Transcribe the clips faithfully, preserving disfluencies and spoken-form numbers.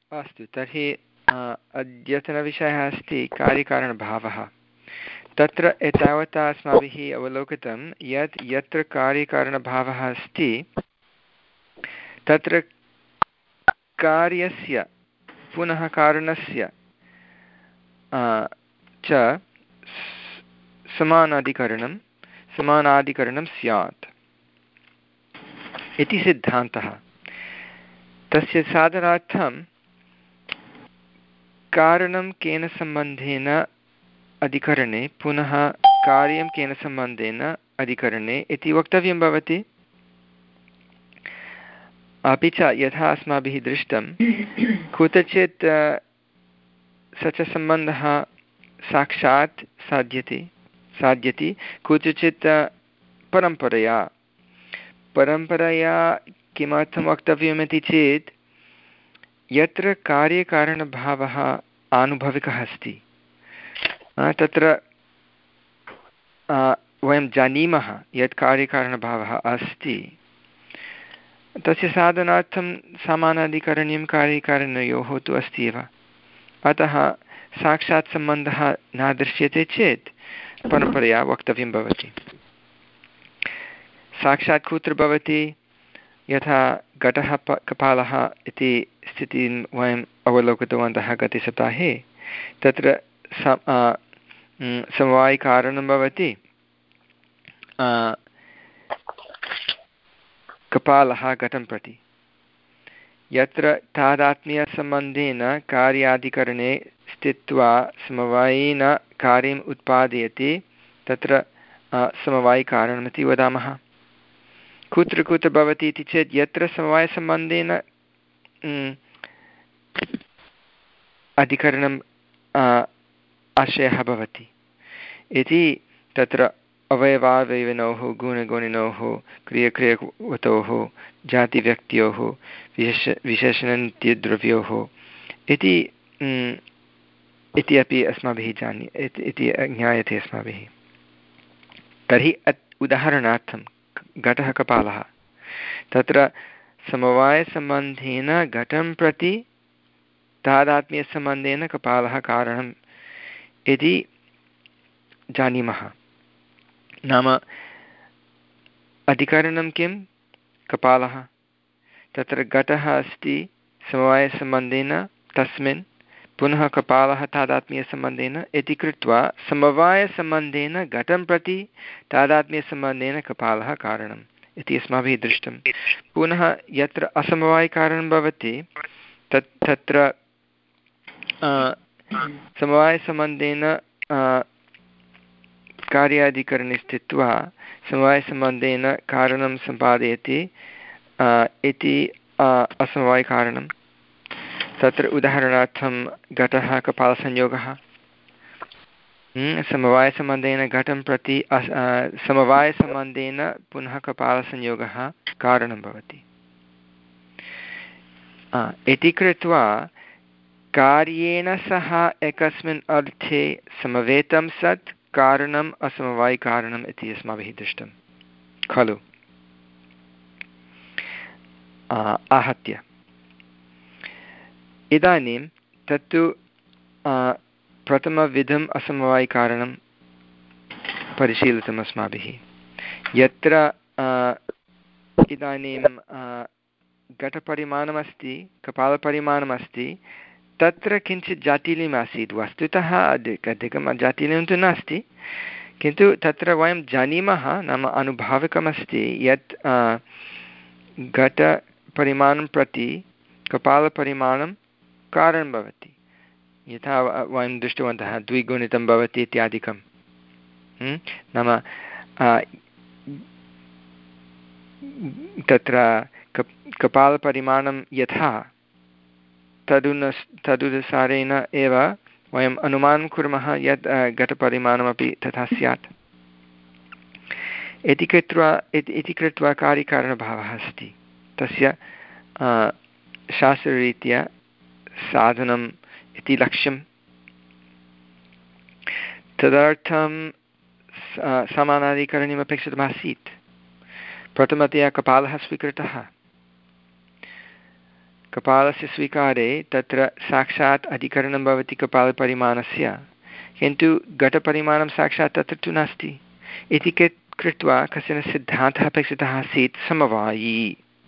अस्तु तर्हि अद्यतनविषयः अस्ति कार्यकारणभावः। तत्र एतावता अस्माभिः अवलोकितं यत् यत्र कार्यकारणभावः अस्ति तत्र कार्यस्य पुनः कारणस्य च समानाधिकरणं समानाधिकरणं स्यात् इति सिद्धान्तः। तस्य साधनार्थं कारणं केन सम्बन्धेन अधिकरणे पुनः कार्यं केन सम्बन्धेन अधिकरणे इति वक्तव्यं भवति। अपि च यथा अस्माभिः दृष्टं कुत्रचित् स च सम्बन्धः साक्षात् साध्यते साध्यति कुत्रचित् परम्परया परम्परया किमर्थं वक्तव्यमिति चेत् यत्र कार्यकारणभावः आनुभविकः अस्ति तत्र वयं जानीमः यत् कार्यकारणभावः अस्ति तस्य साधनार्थं समानाधिकरण्यं कार्यकारणयोः तु अस्ति एव। अतः साक्षात् सम्बन्धः न दृश्यते चेत् परम्परया वक्तव्यं भवति। साक्षात् कुत्र भवति यथा घटः कपालः इति स्थितिं वयम् अवलोकितवन्तः गते सप्ताहे। तत्र समवायिकारणं भवति कपालः घटं प्रति यत्र तादात्म्यसम्बन्धेन कार्याधिकरणे स्थित्वा समवायेन कार्यम् उत्पादयति तत्र समवायिकारणमिति वदामः। कुत्र कुत्र भवति इति चेत् यत्र समवायसम्बन्धेन अधिकरणम् आशयः भवति इति तत्र अवयवावयविनोः गुणगुणिनोः क्रियक्रियवतोः जातिव्यक्त्योः विशेष विशेषणनित्यद्रव्योः इति इति अपि अस्माभिः जानी इति ज्ञायते अस्माभिः। तर्हि अत् उदाहरणार्थं घटः कपालः तत्र समवायसम्बन्धेन घटं प्रति तादात्म्यसम्बन्धेन कपालः कारणम् इति जानीमः। नाम अधिकरणं किं कपालः तत्र घटः अस्ति समवायसम्बन्धेन तस्मिन् पुनः कपालः तादात्म्यसम्बन्धेन इति कृत्वा समवायसम्बन्धेन घटं प्रति तादात्म्यसम्बन्धेन कपालः कारणम् इति अस्माभिः दृष्टं। पुनः यत्र असमवायिकारणं भवति तत् तत्र समवायसम्बन्धेन कार्याधिकरणे स्थित्वा समवायसम्बन्धेन कारणं सम्पादयति इति असमवायिकारणं। तत्र उदाहरणार्थं घटः कपालसंयोगः समवायसम्बन्धेन घटं प्रति समवायसम्बन्धेन पुनः कपालसंयोगः कारणं भवति इति कृत्वा कार्येण सह एकस्मिन् अर्थे समवेतं सत् कारणम् असमवायिकारणम् इति अस्माभिः दृष्टं खलु। आहत्य इदानीं तत्तु प्रथमविधम् असमवायिकारणं परिशीलितम् अस्माभिः। यत्र इदानीं घटपरिमाणमस्ति कपालपरिमाणमस्ति तत्र किञ्चित् जाटिल्यम् आसीत्। वस्तुतः अधिक अधिकं जाटिल्यं तु नास्ति किन्तु तत्र वयं जानीमः नाम अनुभाविकमस्ति यत् घटपरिमाणं प्रति कपालपरिमाणं कारणं भवति। यथा वयं दृष्टवन्तः द्विगुणितं भवति इत्यादिकं नाम तत्र कप् कपालपरिमाणं यथा तदुन तदनुसारेण एव वयम् अनुमानं कुर्मः यत् घटपरिमाणमपि तथा स्यात् इति कृत्वा इति कृत्वा कार्यकारणभावः अस्ति। तस्य शास्त्ररीत्या साधनम् इति लक्ष्यं। तदर्थं समानाधिकरणीयम् अपेक्षितमासीत्। प्रथमतया कपालः स्वीकृतः। कपालस्य स्वीकारे तत्र साक्षात् अधिकरणं भवति कपालपरिमाणस्य, किन्तु घटपरिमाणं साक्षात् तत्र तु नास्ति इति कृत्वा कश्चन सिद्धान्तः अपेक्षितः आसीत् समवायी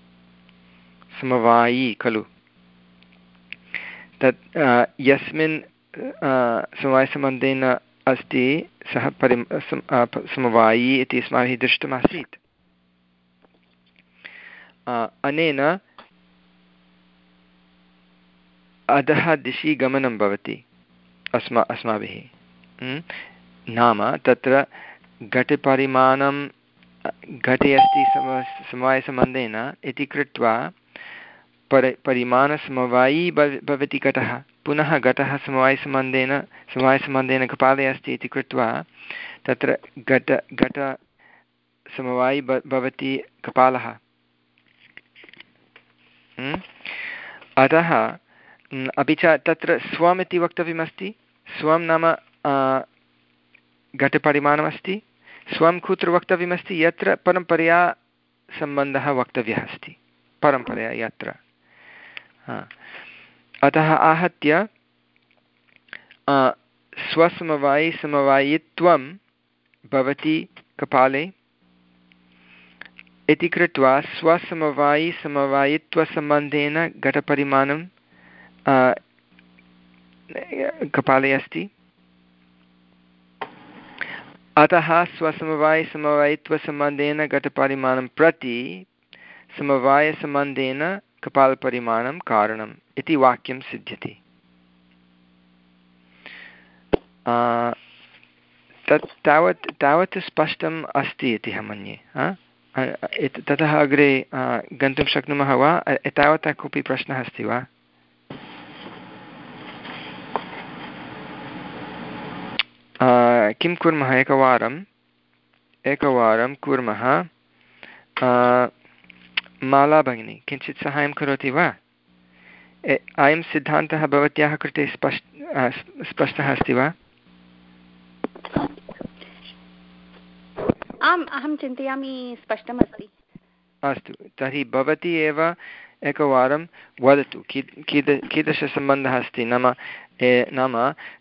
समवायी खलु। तत् यस्मिन् समवायसम्बन्धेन अस्ति सः परि समवायी इति अस्माभिः दृष्टमासीत्। अनेन अधः दिशि गमनं भवति अस्मा अस्माभिः नाम तत्र घटपरिमाणं घटे अस्ति सम समवायसम्बन्धेन इति कृत्वा परि परिमाणसमवायी भव भवति घटः, पुनः घटः समवायसम्बन्धेन समवायसम्बन्धेन कपाले अस्ति इति कृत्वा तत्र घट घटसमवायी भवति कपालः। अतः अपि च तत्र स्वम् इति वक्तव्यमस्ति। स्वं नाम घटपरिमाणमस्ति। स्वं कुत्र वक्तव्यमस्ति? यत्र परम्परया सम्बन्धः वक्तव्यः अस्ति, परम्परया यत्र। अतः आहत्य स्वसमवायिसमवायित्वं भवति कपाले इति कृत्वा स्वसमवायिसमवायित्वसम्बन्धेन घटपरिमाणं कपाले अस्ति। अतः स्वसमवायिसमवायित्वसम्बन्धेन घटपरिमाणं प्रति समवायसम्बन्धेन कपालपरिमाणं कारणम् इति वाक्यं सिद्ध्यति। तत् तावत् तावत् स्पष्टम् अस्ति इति अहं मन्ये। ततः अग्रे गन्तुं शक्नुमः वा? एतावता कोऽपि प्रश्नः अस्ति वा? किं कुर्मः? एकवारम् एकवारं कुर्मः। माला भगिनी किञ्चित् सहायं करोति वा? अयं सिद्धान्तः भवत्याः कृते स्पष्ट स्पष्टः अस्ति वा? आम्, अहं चिन्तयामि स्पष्टमस्ति। अस्तु, तर्हि भवती एव एकवारं वदतु कीद कीद कीदृशसम्बन्धः अस्ति। नाम नाम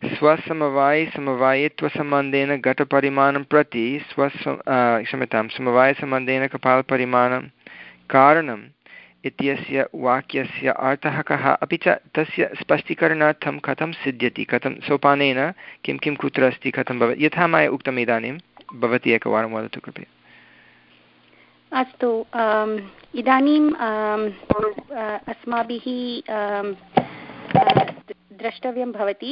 स्वसमवायिसमवायित्वसम्बन्धेन घटपरिमाणं प्रति स्वसम क्षम्यतां समवायसम्बन्धेन कपालपरिमाणं कारणम् इत्यस्य वाक्यस्य अर्थः कः, अपि च तस्य स्पष्टीकरणार्थं कथं सिद्ध्यति, कथं सोपानेन किं किं कुत्र अस्ति, कथं भवति। यथा मया उक्तम् इदानीं भवती एकवारं वदतु कृपया। अस्तु, इदानीम् अस्माभिः द्रष्टव्यं भवति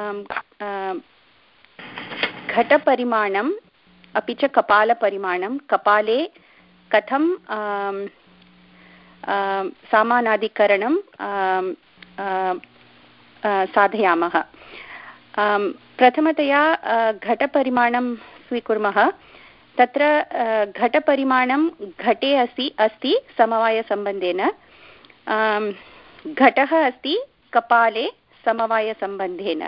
घटपरिमाणम् अपि च कपालपरिमाणं कपाले कथं सामानाधिकरणं साधयामः। प्रथमतया घटपरिमाणं स्वीकुर्मः। तत्र घटपरिमाणं घटे अस्ति अस्ति समवायसम्बन्धेन, घटः अस्ति कपाले समवायसम्बन्धेन।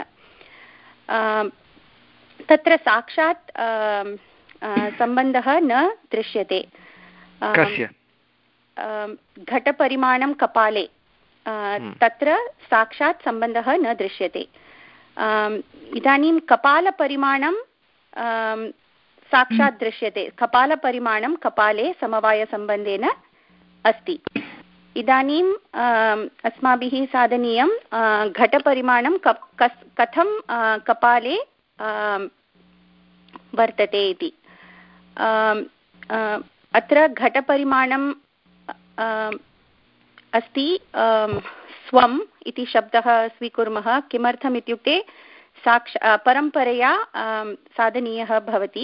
तत्र साक्षात् सम्बन्धः न दृश्यते। कस्य? घटपरिमाणं कपाले तत्र साक्षात् सम्बन्धः न दृश्यते। इदानीं कपालपरिमाणं साक्षात् दृश्यते। कपालपरिमाणं कपाले समवायसम्बन्धेन अस्ति। इदानीम् अस्माभिः साधनीयं घटपरिमाणं कथं कपाले वर्तते इति। अत्र घटपरिमाणं अस्ति स्वम् इति शब्दः स्वीकुर्मः। किमर्थम् इत्युक्ते साक्ष परम्परया साधनीयः भवति।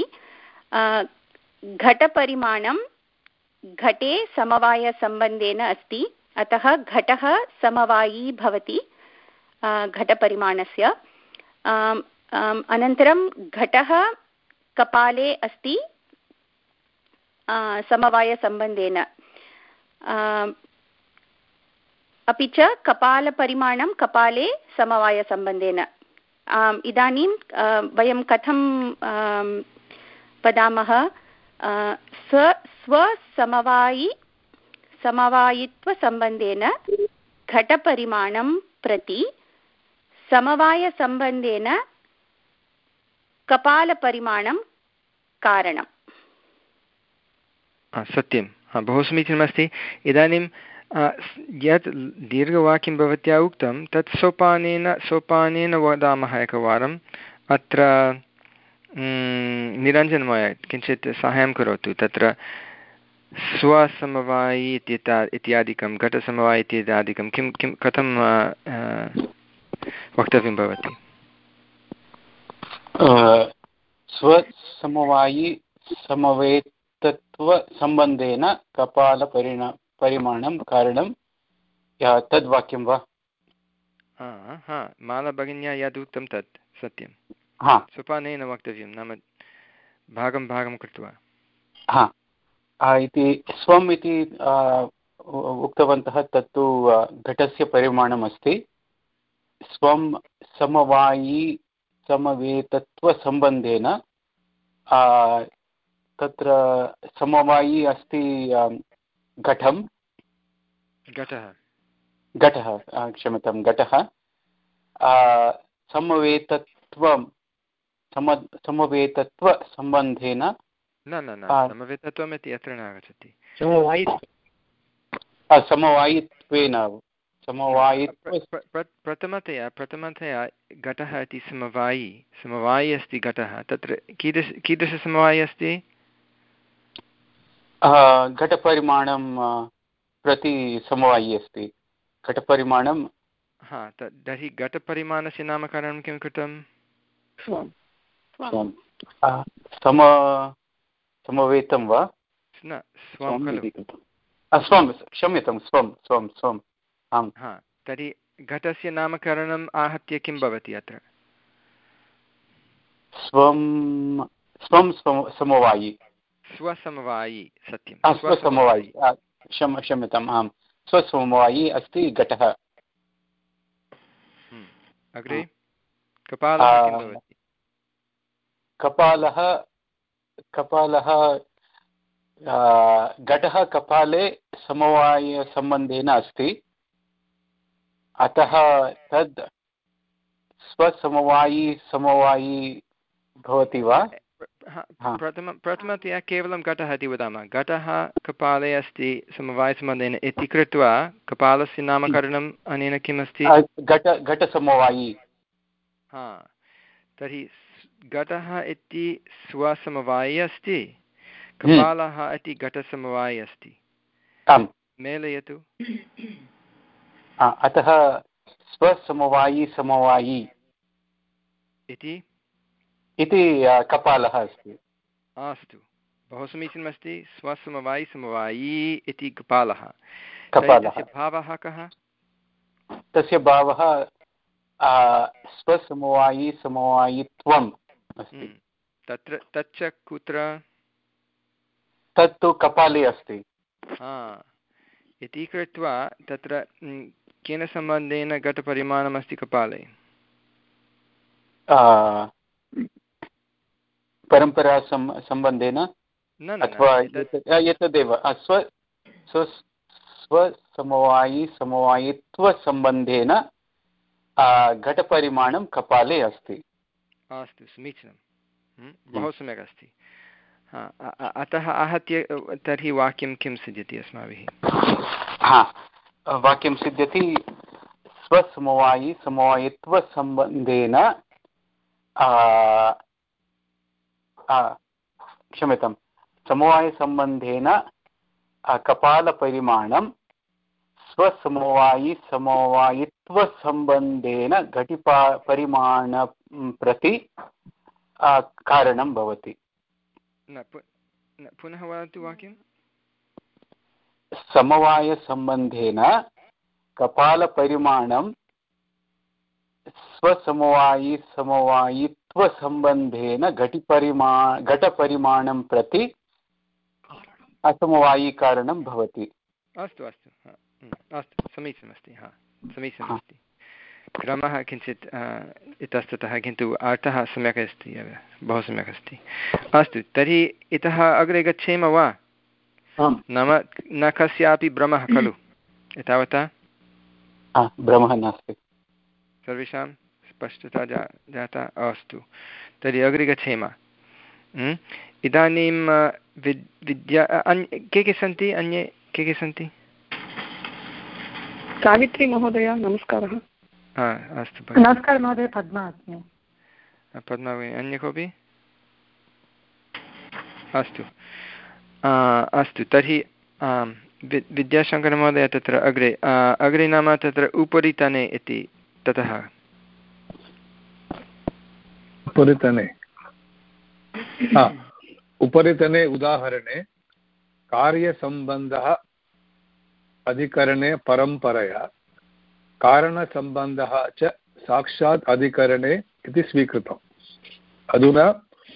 घटपरिमाणं घटे समवायसम्बन्धेन अस्ति, अतः घटः समवायी भवति घटपरिमाणस्य। अनन्तरं घटः कपाले अस्ति समवायसम्बन्धेन, अपि च कपालपरिमाणं कपाले समवायसम्बन्धेन। इदानीं वयं कथं वदामः? स्व स्वसमवायि समवायित्वसम्बन्धेन घटपरिमाणं प्रति समवायसम्बन्धेन कपालपरिमाणं कारणम्। सत्यं, बहु समीचीनमस्ति। इदानीं यत् दीर्घवाक्यं भवत्या उक्तं तत् सोपानेन सोपानेन वदामः एकवारम्। अत्र निरञ्जनमहोदय किञ्चित् साहाय्यं करोतु। तत्र स्वसमवायि इत्येता इत्यादिकं घटसमवायि इत्यादिकं किं किं कथं वक्तव्यं भवति? स्वसमवायि समवेतत्वसम्बन्धेन कपालपरिणा परिमाणं कारणं तद् वाक्यं वा? हा, मालाभगिन्या यद् उक्तं तत् सत्यं। सोपानेन वक्तव्यं, नाम भागं भागं कृत्वा। हा इति स्वम् इति उक्तवन्तः, तत्तु घटस्य परिमाणम् अस्ति। स्वं समवायि समवेतत्वसम्बन्धेन तत्र समवायि अस्ति घटं घटः घटः क्षम्यतां घटः समवेतत्वं सम समवेतत्वसम्बन्धेन न न न समवेतत्वम् इति अत्र न आगच्छति। समवायित्वेन समवायि प्रथमतया प्रथमतया घटः इति समवायि समवायि अस्ति घटः। तत्र कीदृश कीदृशसमवायि अस्ति? घटपरिमाणं प्रति समवायि अस्ति। घटपरिमाणं हा तर्हि घटपरिमाणस्य नामकरणं किं कृतं? सम समवेतं वा? न स्वं खलु। स्वं क्षम्यतां स्वं स्वं स्वम् आम्। हा तर्हि घटस्य नामकरणम् आहत्य किं भवति अत्र? स्वं स्वं समवायि स्वसमवायि सत्यं स्वसमवायि क्षम क्षम्यताम् आम् स्वसमवायि अस्ति घटः। अग्रे कपालः किं भवति? कपालः कपालः घटः कपाले समवायसम्बन्धेन अस्ति, अतः तद् स्वसमवायि समवायि भवति वा? प्रथम प्रथमतया केवलं घटः इति वदामः। घटः कपाले अस्ति समवायसम्बन्धेन इति कृत्वा कपालस्य नामकरणम् अनेन किम् अस्ति? घट घटसमवायि। हा तर्हि घटः इति स्वसमवायि अस्ति, कपालः इति घटसमवायि अस्ति। आम् मेलयतु। अतः स्वसमवायि समवायि इति इति कपालः अस्ति। अस्तु, बहु समीचीनमस्ति। स्वसमवायि समवायि इति कपालः। कपालः भावः कः? तस्य भावः स्वसमवायि समवायित्वम् अस्ति। तत्र तच्च कुत्र? तत्तु कपाले अस्ति। हा इति कृत्वा तत्र केन सम्बन्धेन घटपरिमाणमस्ति कपाले? परम्परा सम्बन्धेन अथवा एतदेव स्व स्वसमवायि समवायित्वसम्बन्धेन घटपरिमाणं कपाले अस्ति। अस्तु समीचीनं, बहु सम्यक् अस्ति। अतः आहत्य तर्हि वाक्यं किं सिद्ध्यति अस्माभिः? हा वाक्यं सिद्ध्यति स्वसमवायि समवायित्वसम्बन्धेन क्षम्यतां समवायसम्बन्धेन कपालपरिमाणं स्वसमवायि समवायित्वसम्बन्धेन घटिपा परिमाणं प्रति कारणं भवति। न पुनः वदतु वाक्यं। समवायसम्बन्धेन कपालपरिमाणं स्वसमवायि समवायित्वसम्बन्धेन घटिपरिमा घटपरिमाणं प्रति असमवायिकारणं भवति। अस्तु अस्तु अस्तु समीचीनमस्ति। हा समीचीनमस्ति। क्रमः किञ्चित् इतस्ततः, किन्तु अर्थः सम्यक् अस्ति, बहु सम्यक् अस्ति। अस्तु तर्हि इतः अग्रे गच्छेम वा? नाम न कस्यापि भ्रमः खलु एतावता? भ्रमः नास्ति। सर्वेषां स्पष्टता जा जाता? अस्तु, तर्हि अग्रे गच्छेम। इदानीं विद् विद्या अन्य के के सन्ति? अन्ये के के सन्ति? सावित्री महोदय नमस्कारः। हा अस्तु, नमस्कारः महोदय। पद्मा अस्मि। पद्मा भगिनी, अन्य कोऽपि? अस्तु अस्तु तर्हि विद्याशङ्करमहोदय तत्र अग्रे अग्रे नाम तत्र उपरितने इति ततः उपरितने उपरितने उदाहरणे कार्यसम्बन्धः अधिकरणे परम्परया कारणसम्बन्धः च साक्षात् अधिकरणे इति स्वीकृतम्। अधुना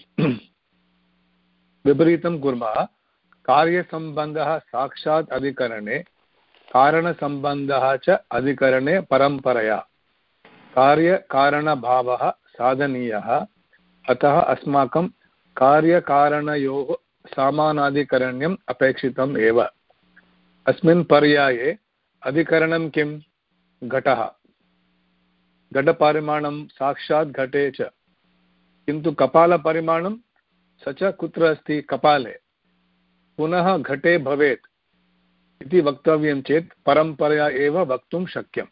विपरीतं कुर्मः। कार्यसम्बन्धः साक्षात् अधिकरणे कारणसम्बन्धः च अधिकरणे परम्परया कार्यकारणभावः साधनीयः, अतः अस्माकं कार्यकारणयोः समानाधिकरण्यम् अपेक्षितम् एव। अस्मिन् पर्याये अधिकरणं किं? घटः। घटपरिमाणं साक्षात् घटे च, किन्तु कपालपरिमाणं स च कुत्र अस्ति? कपाले। पुनः घटे भवेत् इति वक्तव्यं चेत् परम्परया एव वक्तुं शक्यम्।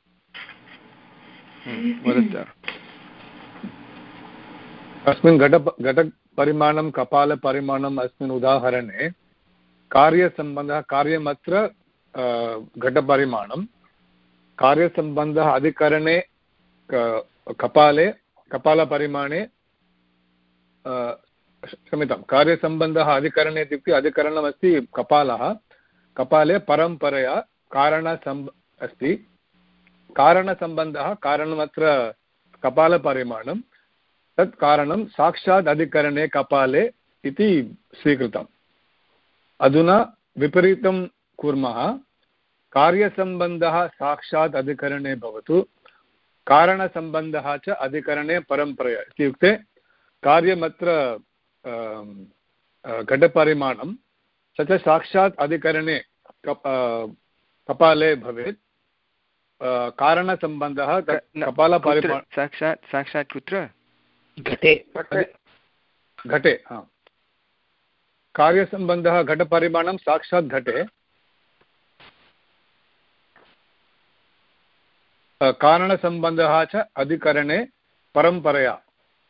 अस्मिन् घट घटपरिमाणं कपालपरिमाणम् अस्मिन् उदाहरणे कार्यसम्बन्धः कार्यमत्र घटपरिमाणं, कार्यसम्बन्धः अधिकरणे कपाले कपालपरिमाणे क्षम्यतां कार्यसम्बन्धः अधिकरणे इत्युक्ते अधिकरणमस्ति कपालः, कपाले परम्परया कारणसम्ब अस्ति। कारणसम्बन्धः कारणमत्र कपालपरिमाणं, तत् कारणं साक्षात् अधिकरणे कपाले इति स्वीकृतम्। अधुना विपरीतं कुर्मः। कार्यसम्बन्धः साक्षात् अधिकरणे भवतु, कारणसम्बन्धः च अधिकरणे परम्परया इत्युक्ते कार्यमत्र घटपरिमाणं स च साक्षात् अधिकरणे कपाले भवेत्। कारणसम्बन्धः कपालपरिमाण साक्षात् साक्षात् कुत्र? घटे घटे हा। कार्यसम्बन्धः घटपरिमाणं साक्षात् घटे, कारणसम्बन्धः च अधिकरणे परम्परया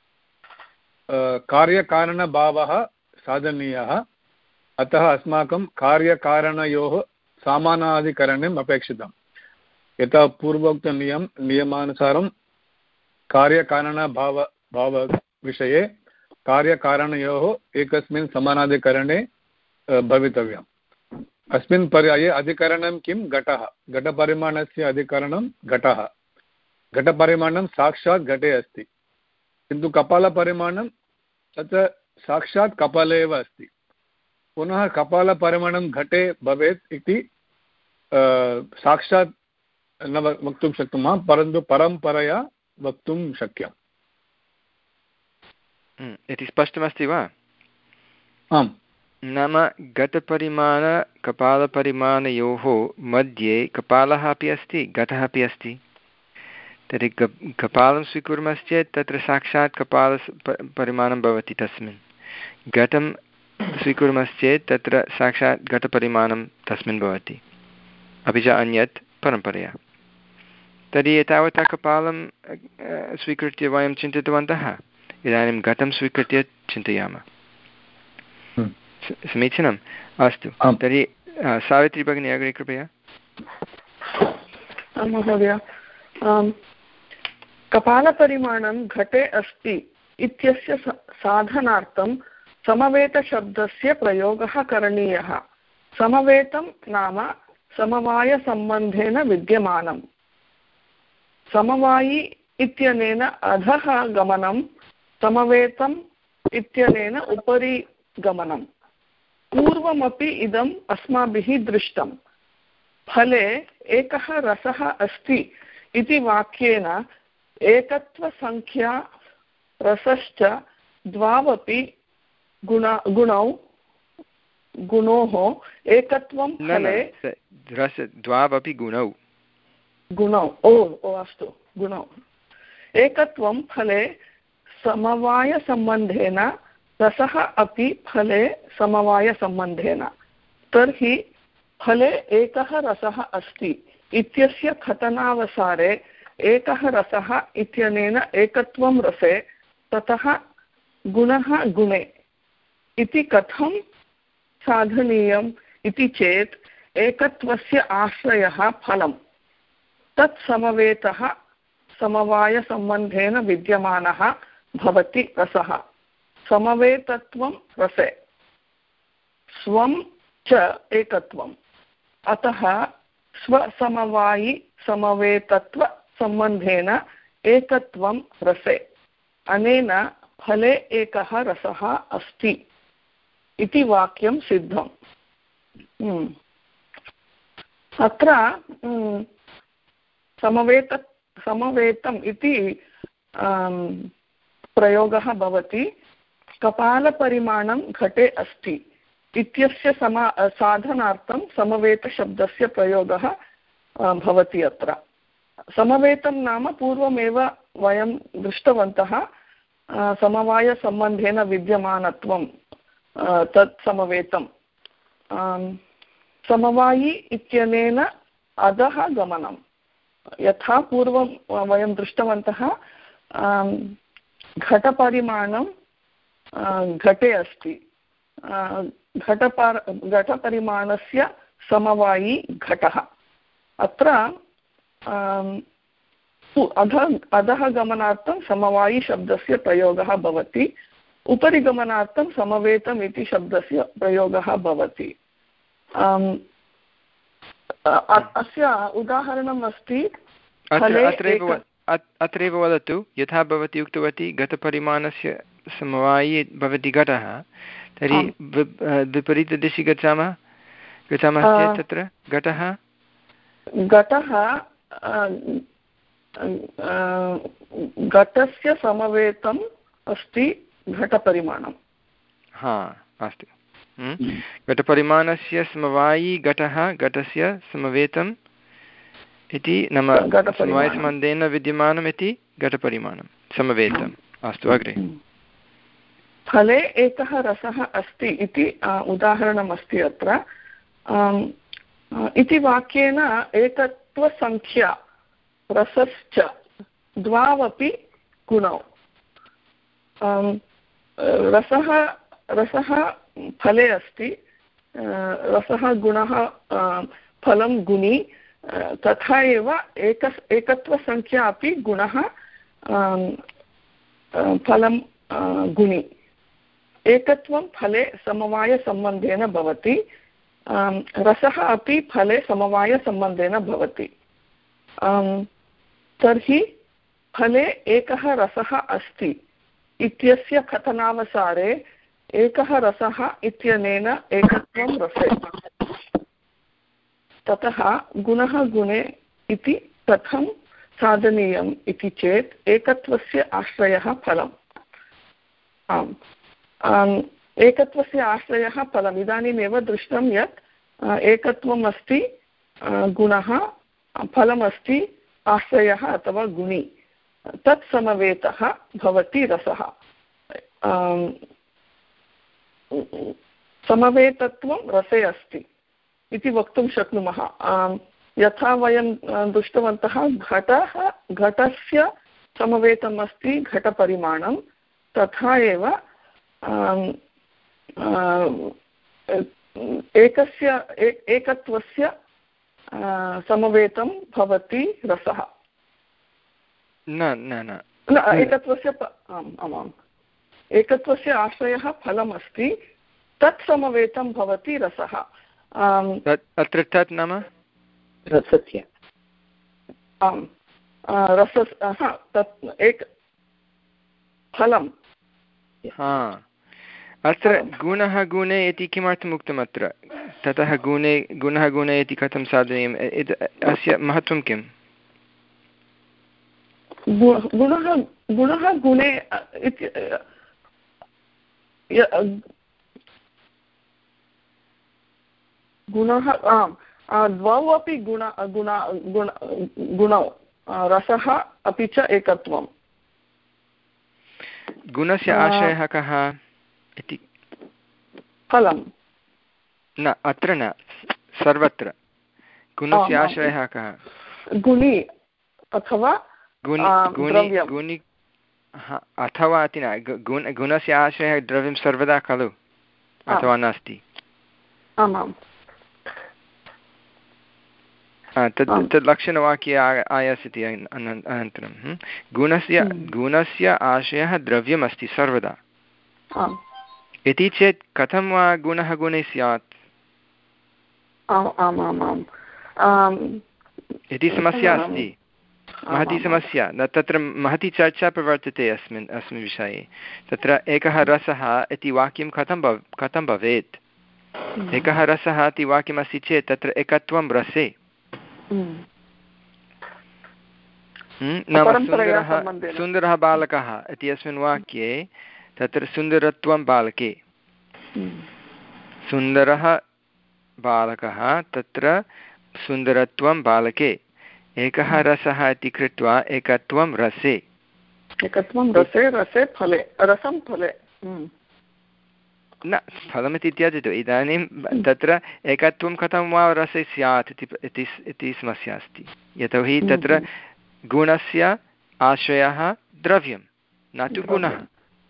कार्यकारणभावः साधनीयः, अतः अस्माकं कार्यकारणयोः समानाधिकरणम् अपेक्षितम्। यथा पूर्वोक्तनियम नियमानुसारं कार्यकारणभाव भावविषये कार्यकारणयोः एकस्मिन् समानाधिकरणे भवितव्यम्। अस्मिन् पर्याये अधिकरणं किं? घटः। घटपरिमाणस्य अधिकरणं घटः। घटपरिमाणं साक्षात् घटे अस्ति, किन्तु कपालपरिमाणं तत् साक्षात् कपाले एव अस्ति। पुनः कपालपरिमाणं घटे भवेत् इति साक्षात् न वक्तुं शक्नुमः, परन्तु परम्परया वक्तुं शक्यम्। इति स्पष्टमस्ति वा? आम्। नाम घटपरिमाण कपालपरिमाणयोः मध्ये कपालः अपि अस्ति, घटः अपि अस्ति। तर्हि कपालं स्वीकुर्मश्चेत् तत्र साक्षात् कपाल परिमाणं भवति तस्मिन्। घटं स्वीकुर्मश्चेत् तत्र साक्षात् घटपरिमाणं तस्मिन् भवति, अपि च अन्यत् परम्परया। तर्हि एतावता कपालं स्वीकृत्य वयं चिन्तितवन्तः, इदानीं घटं स्वीकृत्य चिन्तयामः। समीचीनम्। अस्तु, तर्हि सावित्री भगिनी अग्रे कृपया। महोदय, कपालपरिमाणं घटे अस्ति इत्यस्य साधनार्थं समवेतशब्दस्य प्रयोगः करणीयः। समवेतं नाम समवायसम्बन्धेन विद्यमानं। समवायी इत्यनेन अधः गमनं, समवेतम् इत्यनेन उपरि गमनं। पूर्वमपि इदम् अस्माभिः दृष्टम्। फले एकः रसः अस्ति इति वाक्येन एकत्वसङ्ख्या रसश्च द्वावपि गुण गुणौ गुणोः एकत्वं फले रस द्वावपि गुणौ गुणौ ओ ओ अस्तु गुणौ एकत्वं फले समवायसम्बन्धेन रसः अपि फले समवायसम्बन्धेन तर्हि फले एकः रसः अस्ति इत्यस्य कथनावसारे एकः रसः इत्यनेन एकत्वं रसे ततः गुणः गुणे इति कथं साधनीयम् इति चेत् एकत्वस्य आश्रयः फलं तत् समवेतः समवायसम्बन्धेन विद्यमानः भवति रसः समवेतत्वं रसे स्वं च एकत्वम् अतः स्वसमवायि समवेतत्वसम्बन्धेन एकत्वं रसे अनेन फले एकः रसः अस्ति इति वाक्यं सिद्धम्। अत्र समवेत समवेतम् इति प्रयोगः भवति कपालपरिमाणं घटे अस्ति इत्यस्य समा साधनार्थं समवेतशब्दस्य प्रयोगः भवति। अत्र समवेतं नाम पूर्वमेव वयं दृष्टवन्तः समवायसम्बन्धेन विद्यमानत्वं तत् समवेतं समवायि इत्यनेन अधः गमनं यथा पूर्वं वयं दृष्टवन्तः घटपरिमाणं घटे अस्ति घटपर घटपरिमाणस्य समवायि घटः अत्र अधः अधः गमनार्थं समवायिशब्दस्य प्रयोगः भवति उपरि गमनार्थं समवेतम् इति शब्दस्य प्रयोगः भवति। अस्य उदाहरणम् अस्ति अत्रैव वदतु यथा भवती उक्तवती घटपरिमाणस्य समवायि भवति घटः तर्हि विपरीतदिशि गच्छामः गच्छामः चेत् तत्र घटः घटः घटस्य समवेतम् अस्ति घटपरिमाणं हा अस्तु घटपरिमाणस्य समवायि घटः घटस्य समवेतम् इति नाम समवायसम्बन्धेन विद्यमानम् इति घटपरिमाणं समवेतम्। अस्तु अग्रे फले एकः रसः अस्ति इति उदाहरणमस्ति अत्र इति वाक्येन एकत्वसङ्ख्या रसश्च द्वावपि गुणौ रसः रसः फले अस्ति रसः गुणः फलं गुणी तथा एव एक एकत्वसङ्ख्या अपि गुणः फलं गुणी एकत्वं फले समवायसम्बन्धेन भवति रसः अपि फले समवायसम्बन्धेन भवति। तर्हि फले एकः रसः अस्ति इत्यस्य कथनावसारे एकः रसः इत्यनेन एकत्वं रसे ततः गुणः गुणे इति कथं साधनीयम् इति चेत् एकत्वस्य आश्रयः फलम्। आम् एकत्वस्य आश्रयः फलम् इदानीमेव दृष्टं यत् एकत्वम् अस्ति गुणः फलमस्ति आश्रयः अथवा गुणी तत् समवेतः भवति रसः समवेतत्वं रसे अस्ति इति वक्तुं शक्नुमः। यथा वयं दृष्टवन्तः घटः घटस्य समवेतम् अस्ति घटपरिमाणं तथा एव एकस्य एकत्वस्य समवेतं भवति रसः न न न एकत्वस्य आम् आमाम् एकत्वस्य आश्रयः फलम् अस्ति तत् समवेतं भवति रसः। अत्र तत् नाम रसस्य आम् रस तत् एक फलं हा अत्र गुणः गुणे इति किमर्थम् उक्तम् अत्र ततः गुणे गुणः गुणे इति कथं साधनीयम् अस्य महत्त्वं किम् गुणः गुणः गुणे इति गुणः आम् द्वौ अपि गुण गुण गुण गुणौ रसः अपि च एकत्वं। गुणस्य आशयः कः इति? फलं न, अत्र न, सर्वत्र गुणस्य आश्रयः कः? गुणि अथवा गुणि गुणि अथवा इति न, गुण गुणस्य आश्रयः द्रव्यं सर्वदा खलु, अथवा नास्ति? आमाम्, तद् तद् लक्षणवाक्ये आयास्यति अनन्तरं। गुणस्य गुणस्य आशयः द्रव्यमस्ति सर्वदा इति चेत् कथं वा गुणः गुणे स्यात् इति समस्या अस्ति, महती समस्या। न, तत्र महती चर्चा प्रवर्तते अस्मिन् अस्मिन् विषये। तत्र एकः रसः इति वाक्यं कथं भव कथं भवेत्? एकः रसः इति वाक्यमस्ति चेत् तत्र एकत्वं रसे, नाम सुन्दरः सुन्दरः बालकः इति अस्मिन् वाक्ये तत्र सुन्दरत्वं बालके, सुन्दरः बालकः तत्र सुन्दरत्वं बालके, एकः रसः इति कृत्वा एकत्वं रसे, एकत्वं रसे रसे फले रसं फले न फलमिति त्यजतु। इदानीं तत्र एकत्वं कथं वा रसे स्यात् इति इति समस्या अस्ति, यतोहि तत्र गुणस्य आश्रयः द्रव्यं न तु गुणः।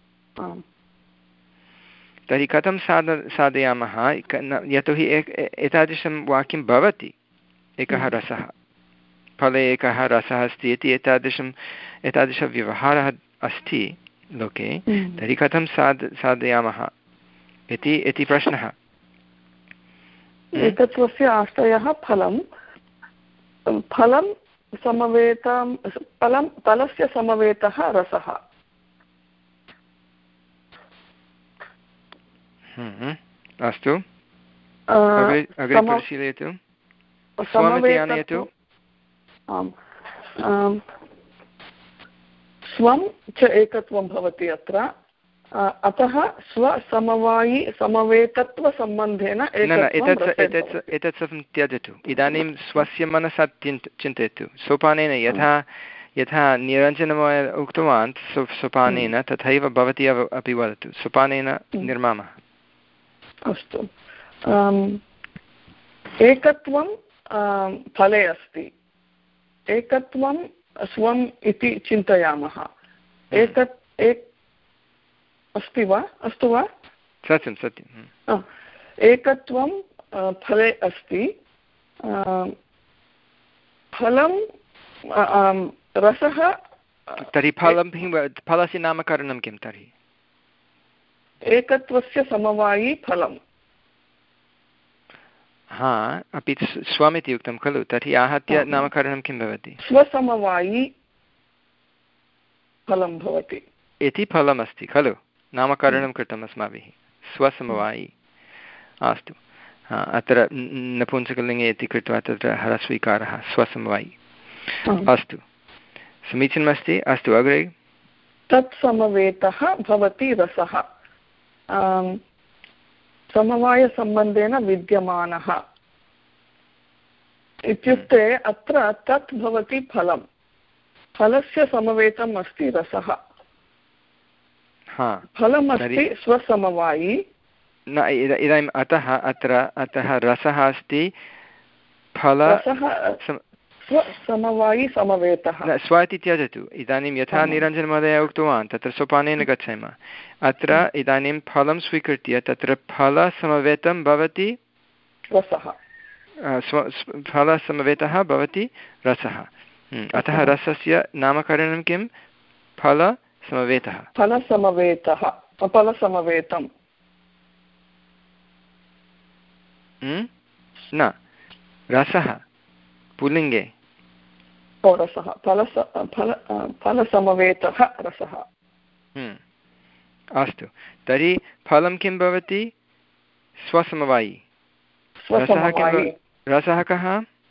तर्हि कथं साध साधयामः? यतोहि एतादृशं वाक्यं भवति, एकः रसः फले एकः रसः अस्ति इति एतादृशम् एतादृशव्यवहारः अस्ति लोके, तर्हि कथं साध साधयामः इति इति प्रश्नः। एकत्वस्य आश्रयः फलं, फलं समवेतं फलं फलस्य समवेतः रसः। अस्तु, अग्रे अग्रे परिशीलयतु, स्वमिति आनयतु। आम्, स्वं च एकत्वं भवति अत्र, अतः स्वसमवायि समवेतत्वसम्बन्धेन एतत् सर्वं त्यजतु। इदानीं स्वस्य मनसा चिन्तयतु सोपानेन, यथा यथा निरञ्जनमहोदय उक्तवान् सोपानेन, तथैव भवती अपि वदतु, सोपानेन निर्मामः। अस्तु, एकत्वं फले अस्ति, एकत्वं स्वम् इति चिन्तयामः, एकत् एक अस्ति वा? अस्तु वा? सत्यं सत्यं। एकत्वं फले अस्ति, फलं रसः। तर्हि फलं फलस्य नामकरणं किं तर्हि? एकत्वस्य समवायि फलं। हा, अपि स्वमिति उक्तं खलु, तर्हि आहत्य नामकरणं किं भवति? स्वसमवायि फलं भवति इति फलमस्ति खलु, नामकरणं कृतम् अस्माभिः, स्वसमवायि। अस्तु, अत्र नपुंसकलिङ्गे इति कृत्वा तत्र ह्रस्वीकारः, स्वसमवायि। अस्तु, समीचीनमस्ति। अस्तु, अग्रे। तत्समवेतः भवति रसः, समवायसम्बन्धेन विद्यमानः इत्युक्ते अत्र तत् भवति फलं, फलस्य समवेतम् अस्ति रसः, फलमस्ति स्वसमवायि। न, इदानीम् अतः अत्र अतः रसः अस्ति, फल स्वसमवायि समवेतः। न, स्व इति त्यजतु। इदानीं यथा निरञ्जनमहोदय उक्तवान् तत्र सोपानेन गच्छामः, अत्र इदानीं फलं स्वीकृत्य तत्र फलसमवेतं भवति रसः, फलसमवेतः भवति रसः। अतः रसस्य नामकरणं किं? फलसमवेतः, फलसमवेतः, फलसमवेतं न, रसः पुल्लिङ्गे, रसः फलस फल फलसमवेतः रसः। अस्तु, तर्हि फलं किं भवति? स्वसमवायि। रसः किं? रसः कः?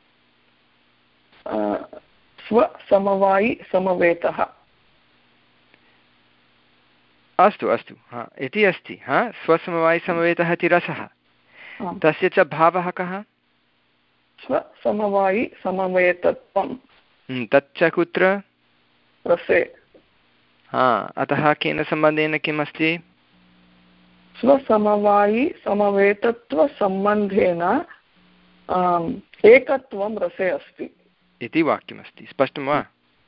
स्वसमवायि समवेतः। अस्तु अस्तु, हा इति अस्ति, हा स्वसमवायि समवेतः इति रसः। तस्य च भावः कः? स्वसमवायि समवेतत्वं। तच्च कुत्र? रसे। हा, अतः केन सम्बन्धेन किम् अस्ति? स्वसमवायि समवेतत्वसम्बन्धेन एकत्वं रसे अस्ति इति वाक्यमस्ति। स्पष्टं वा?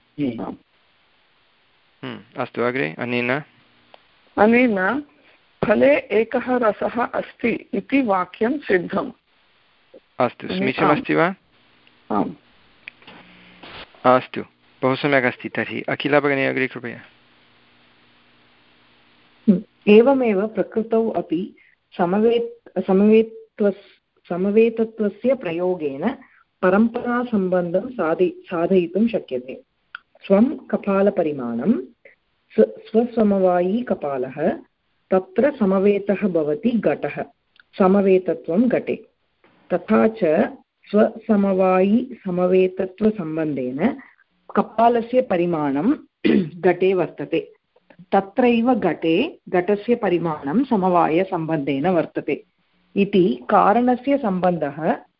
अस्तु, अग्रे। अनेन अनेन फले एकः रसः अस्ति इति वाक्यं सिद्धम्। अस्तु, समीचीनमस्ति वा? आम्। अस्तु, बहु सम्यक् अस्ति। तर्हि अखिला भगिनी अग्रे कृपया। एवमेव प्रकृतौ अपि समवेत् समवेत्व समवेतत्वस्य प्रयोगेन परम्परासम्बन्धं साधि साधयितुं शक्यते। स्वं कपालपरिमाणं स्वसमवायी कपालः, तत्र समवेतः भवति घटः, समवेतत्वं घटे। तथा च स्वसमवायी समवेतत्वसम्बन्धेन कपालस्य परिमाणं घटे वर्तते। तत्रैव घटे घटस्य परिमाणं समवायसम्बन्धेन वर्तते इति कारणस्य सम्बन्धः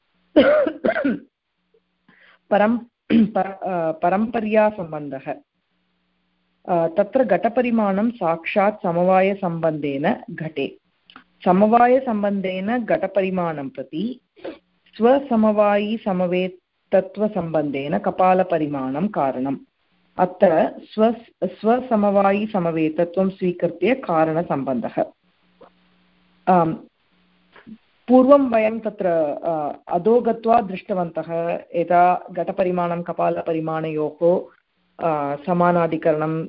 परं परम्पर्यासम्बन्धः। तत्र घटपरिमाणं साक्षात् समवायसम्बन्धेन घटे, समवायसम्बन्धेन घटपरिमाणं प्रति स्वसमवायिसमवेतत्वसम्बन्धेन कपालपरिमाणं कारणम्। अत्र स्व स्वसमवायिसमवेतत्वं स्वीकृत्य कारणसम्बन्धः। पूर्वं वयं तत्र अधो गत्वा दृष्टवन्तः यदा घटपरिमाणं कपालपरिमाणयोः समानाधिकरणं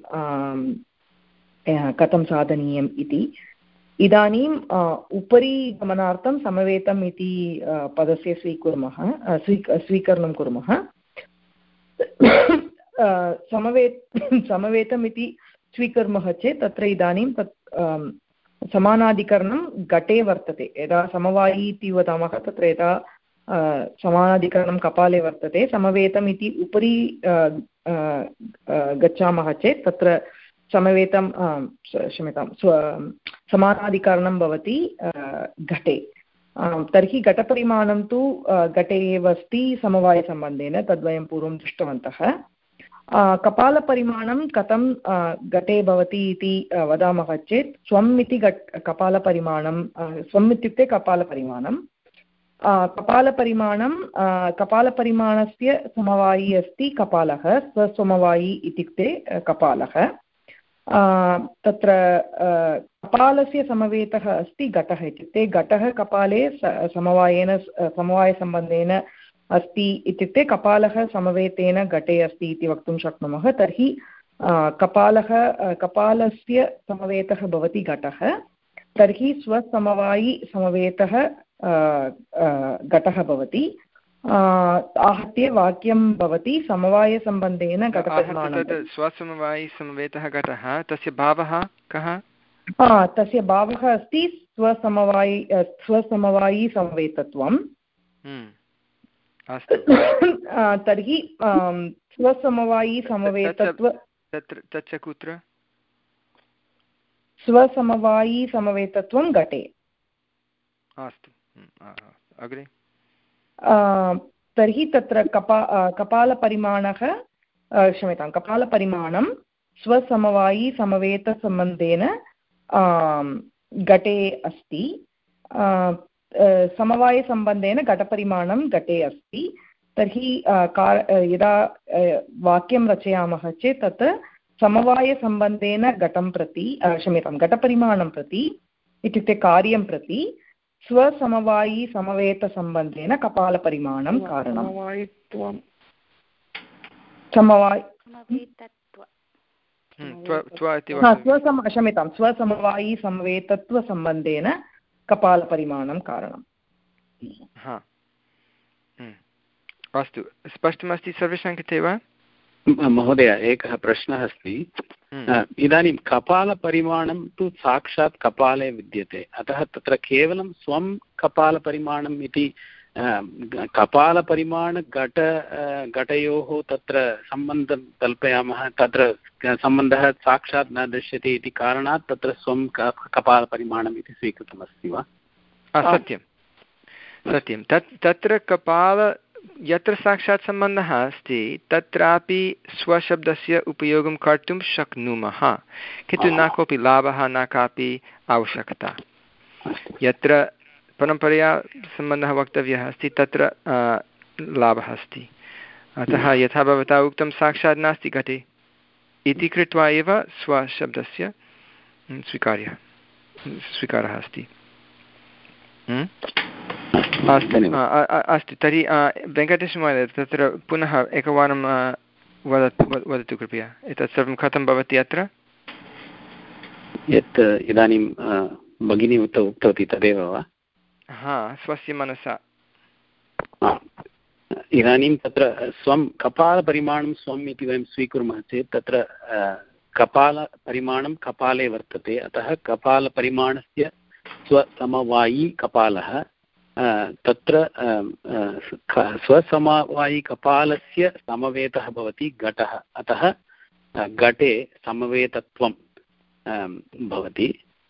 कथं साधनीयम् इति। इदानीम् उपरि गमनार्थं समवेतम् इति पदस्य स्वीकुर्मः स्वी स्वीकरणं कुर्मः। समवेत समवेतम् इति स्वीकुर्मः चेत् तत्र इदानीं तत् समानाधिकरणं घटे वर्तते। यदा समवायी इति वदामः तत्र यदा समानाधिकरणं कपाले वर्तते, समवेतम् इति उपरि गच्छामः चेत् तत्र समवेतं क्षम्यतां स्व समानाधिकरणं भवति घटे। तर्हि घटपरिमाणं तु घटे एव अस्ति समवायसम्बन्धेन, तद्वयं पूर्वं दृष्टवन्तः। कपालपरिमाणं कथं घटे भवति इति वदामः चेत् स्वम् इति घट् कपालपरिमाणं, स्वम् इत्युक्ते कपालपरिमाणं, कपालपरिमाणं कपालपरिमाणस्य समवायी अस्ति कपालः, स्वसमवायी इत्युक्ते कपालः। तत्र कपालस्य समवेतः अस्ति घटः, इत्युक्ते घटः कपाले समवायेन समवायसम्बन्धेन अस्ति इत्युक्ते कपालः समवेतेन घटे अस्ति इति वक्तुं शक्नुमः। तर्हि कपालः कपालस्य समवेतः भवति घटः, तर्हि स्वसमवायी समवेतः घटः भवति। आहत्य वाक्यं भवति समवायसम्बन्धेन घटपरिमाणं। स्वसमवायी समवेतः घटः, तस्य भावः कः? तस्य भावः अस्ति स्वसमवायी स्वसमवायी समवेतत्वं। तर्हि स्वसमवायी समवेतत्व तत्र तच्च कुत्र? स्वसमवायी समवेतत्वं घटे। अस्तु, अग्रे। तर्हि तत्र कपा कपालपरिमाणः क्षम्यतां कपालपरिमाणं स्वसमवायी समवेतसम्बन्धेन घटे अस्ति। समवायसम्बन्धेन घटपरिमाणं घटे अस्ति। तर्हि यदा वाक्यं रचयामः चेत् तत् समवायसम्बन्धेन घटं प्रति क्षम्यतां घटपरिमाणं प्रति इत्युक्ते कार्यं प्रति स्वसमवायी समवेतसम्बन्धेन कपालपरिमाणं कारणं। समवाय स्वसम क्षम्यतां स्वसमवायी समवेतत्वसम्बन्धेन कपालपरिमाणं कारणम्। अस्तु, स्पष्टमस्ति सर्वेषां कृते वा? महोदय, एकः प्रश्नः अस्ति। इदानीं कपालपरिमाणं तु साक्षात् कपाले विद्यते, अतः तत्र केवलं स्वं कपालपरिमाणम् इति कपालपरिमाणघट घटयोः तत्र सम्बन्धं कल्पयामः, तत्र सम्बन्धः साक्षात् न दृश्यते इति कारणात् तत्र स्वं कपालपरिमाणम् इति स्वीकृतमस्ति वा? सत्यं सत्यं तत् तत्र कपाल यत्र साक्षात् सम्बन्धः अस्ति तत्रापि स्वशब्दस्य उपयोगं कर्तुं शक्नुमः, किन्तु न कोऽपि लाभः न कापि आवश्यकता। यत्र परम्परया सम्बन्धः वक्तव्यः अस्ति तत्र लाभः अस्ति। अतः यथा भवता उक्तं साक्षात् नास्ति घटे इति कृत्वा एव स्वशब्दस्य स्वीकार्यः स्वीकारः अस्ति। अस्तु अस्तु तर्हि वेङ्कटेशमहोदय तत्र पुनः एकवारं वदतु वदतु कृपया एतत् सर्वं कथं भवति अत्र? यत् इदानीं भगिनी उक्त उक्तवती तदेव वा? हा, स्वस्य मनसा इदानीं तत्र स्वं कपालपरिमाणं स्वम् इति वयं स्वीकुर्मः चेत् तत्र कपालपरिमाणं कपाले वर्तते, अतः कपालपरिमाणस्य स्वसमवायी कपालः तत्र स्वसमवायिकपालस्य समवेतः भवति घटः, अतः घटे समवेतत्वं भवति।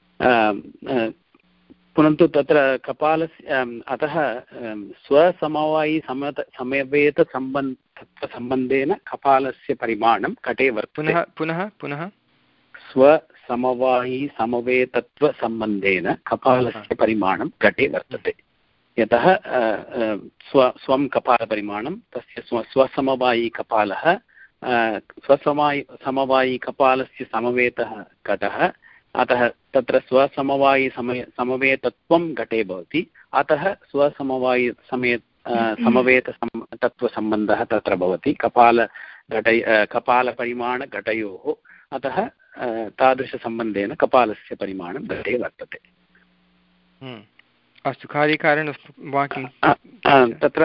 परन्तु तत्र कपालस्य अतः स्वसमवायि समत समवेतसम्बन्धेन कपालस्य परिमाणं घटे वर्तते। पुनः पुनः पुनः स्वसमवायि समवेतत्वसम्बन्धेन कपालस्य परिमाणं घटे वर्तते। यतः स्व स्वं कपालपरिमाणं तस्य स्व स्वसमवायिकपालः स्वसमायि समवायिकपालस्य समवेतः घटः, अतः तत्र स्वसमवायि समय समवेतत्वं घटे भवति, अतः स्वसमवायि समे समवेत तत्त्वसम्बन्धः तत्र भवति कपालघट कपालपरिमाणघटयोः, अतः तादृशसम्बन्धेन कपालस्य परिमाणं घटे वर्तते। अस्तु, कार्यकारणं वाक्यं तत्र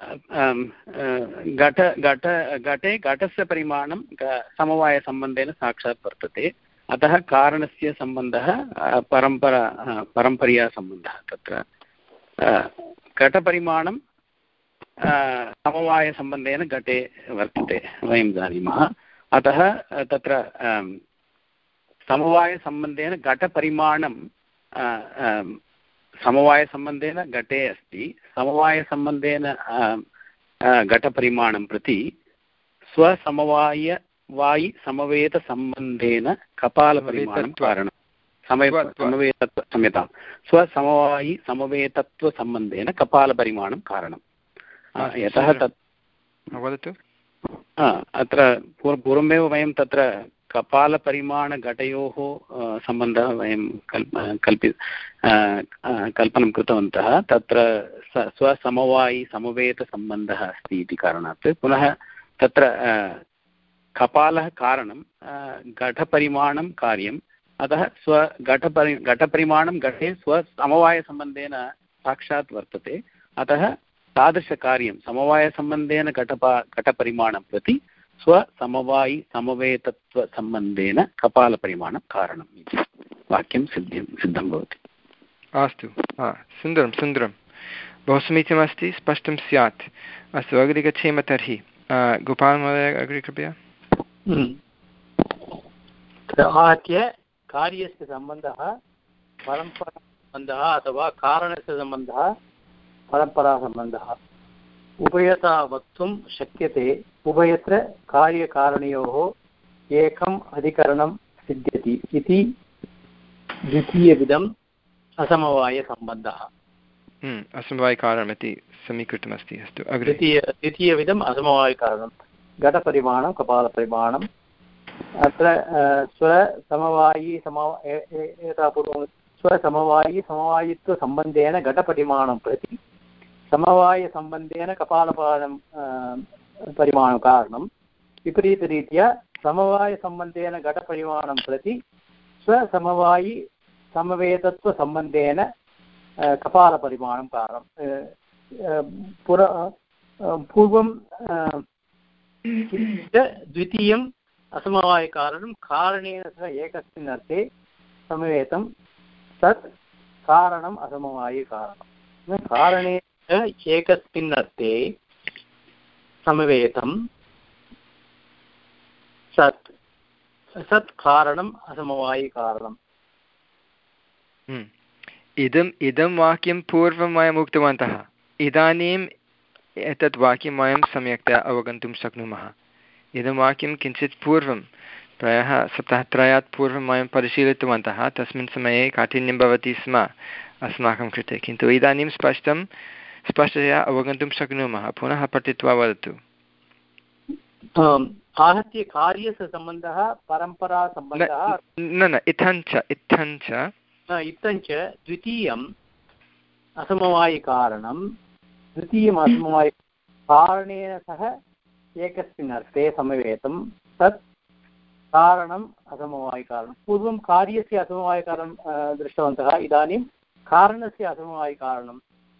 घट घट घटे घटस्य परिमाणं समवायसम्बन्धेन साक्षात् वर्तते, अतः कारणस्य सम्बन्धः परम्परा परम्परया सम्बन्धः। तत्र घटपरिमाणं समवायसम्बन्धेन घटे वर्तते वयं जानीमः, अतः तत्र समवायसम्बन्धेन घटपरिमाणं समवायसम्बन्धेन घटे अस्ति, समवायसम्बन्धेन घटपरिमाणं प्रति स्वसमवाय वायि समवेतसम्बन्धेन कपालपरिमाणं कारणं समय समवेतत्व क्षम्यतां स्वसमवायि समवेतत्वसम्बन्धेन कपालपरिमाणं कारणं। यतः तत् वदतु अत्र पूर्वमेव वयं तत्र कपालपरिमाणघटयोः सम्बन्धः वयं कल्प कल्पि कल्पनं कृतवन्तः। तत्र स्वसमवायि समवेतसम्बन्धः अस्ति इति कारणात् पुनः तत्र कपालः कारणं घटपरिमाणं कार्यम्, अतः स्वघटपरि घटपरिमाणं घटे स्वसमवायसम्बन्धेन साक्षात् वर्तते, अतः तादृशकार्यं समवायसम्बन्धेन घटपा घटपरिमाणं प्रति स्वसमवायि समवेतत्वसम्बन्धेन कपालपरिमाणं कारणम् इति वाक्यं सिद्ध्यं सिद्धं भवति। अस्तु, सुन्दरं सुन्दरं, बहु समीचीनमस्ति, स्पष्टं स्यात्। अस्तु, अग्रे गच्छेम तर्हि। गोपालमहोदय अग्रे कृपया। आहत्य कार्यस्य सम्बन्धः परम्परासम्बन्धः अथवा कारणस्य सम्बन्धः परम्परासम्बन्धः उभयथा वक्तुं शक्यते। उभयत्र कार्यकारणयोः एकम् अधिकरणं सिद्ध्यति इति द्वितीयविधम् असमवायसम्बन्धः। असमवायकारणमिति समीकृतमस्ति। अस्तु, अग्रे द्वितीय द्वितीयविधम् असमवायकारणं घटपरिमाणं कपालपरिमाणम्। अत्र स्वसमवायि सम यथा पूर्वं स्वसमवायि समवायित्वसम्बन्धेन घटपरिमाणं प्रति समवायसम्बन्धेन कपालपादं परिमाणं कारणं। विपरीतरीत्या समवायसम्बन्धेन घटपरिमाणं प्रति स्वसमवायि समवेतत्वसम्बन्धेन कपालपरिमाणं कारणं। पुर पूर्वं द्वितीयम् असमवायकारणं कारणेन सह एकस्मिन् अर्थे समवेतं, तत् कारणम् असमवायिकारणं। कारणेन एकस्मिन् अर्थे समवेतं सत् सत् कारणम् असमवायिकारणम्। इदम् इदं वाक्यं पूर्वं वयम् उक्तवन्तः, इदानीं एतत् वाक्यं वयं सम्यक्तया अवगन्तुं शक्नुमः। इदं वाक्यं किञ्चित् पूर्वं प्रायः सप्ताहत्रयात् पूर्वं वयं परिशीलितवन्तः, तस्मिन् समये काठिन्यं भवति स्म अस्माकं कृते, किन्तु इदानीं स्पष्टं स्पष्टतया अवगन्तुं शक्नुमः। पुनः पठित्वा वदतु। आहत्य कार्यस्य सम्बन्धः परम्परासम्बन्धः न न इत्थञ्च इत्थञ्च इत्थञ्च द्वितीयम् असमवायिकारणं द्वितीयम् असमवायिकारणेन सह एकस्मिन् अर्थे समवेतं तत् कारणम् असमवायिकारणं। पूर्वं कार्यस्य असमवायिकारणं दृष्टवन्तः, इदानीं कारणस्य असमवायिकारणं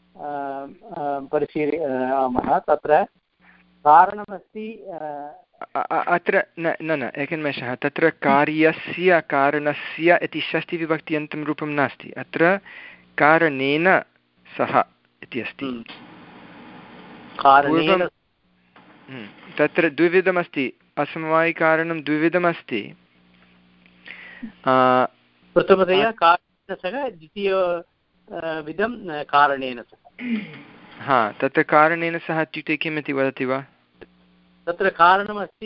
परिशीलयामः। तत्र कारणमस्ति अत्र न न न एकनिमेषः, तत्र कार्यस्य कारणस्य इति षष्ठीविभक्त्यन्तं रूपं नास्ति, अत्र कारणेन सह इति अस्ति। पूर्वं तत्र द्विविधमस्ति, असमवायिकारणं द्विविधमस्ति। प्रथमतया कारणेन सह, द्वितीयविधं कारणेन सह। हा, तत्र कारणेन सह इत्युक्ते किम् इति वदति वा? तत्र कारणमस्ति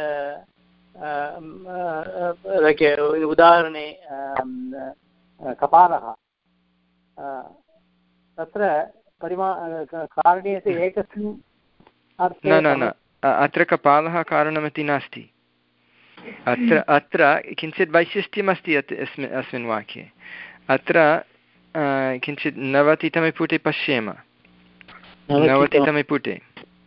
उदाहरणे कपालः, तत्र परिमा कारणे एकस्मिन् न न न अत्र कपालः कारणमिति नास्ति। अत्र अत्र किञ्चित् वैशिष्ट्यमस्ति अस्मिन् अस्मिन् वाक्ये। अत्र किञ्चित् नवतितमे पुटे पश्येम, नवतितमे पुटे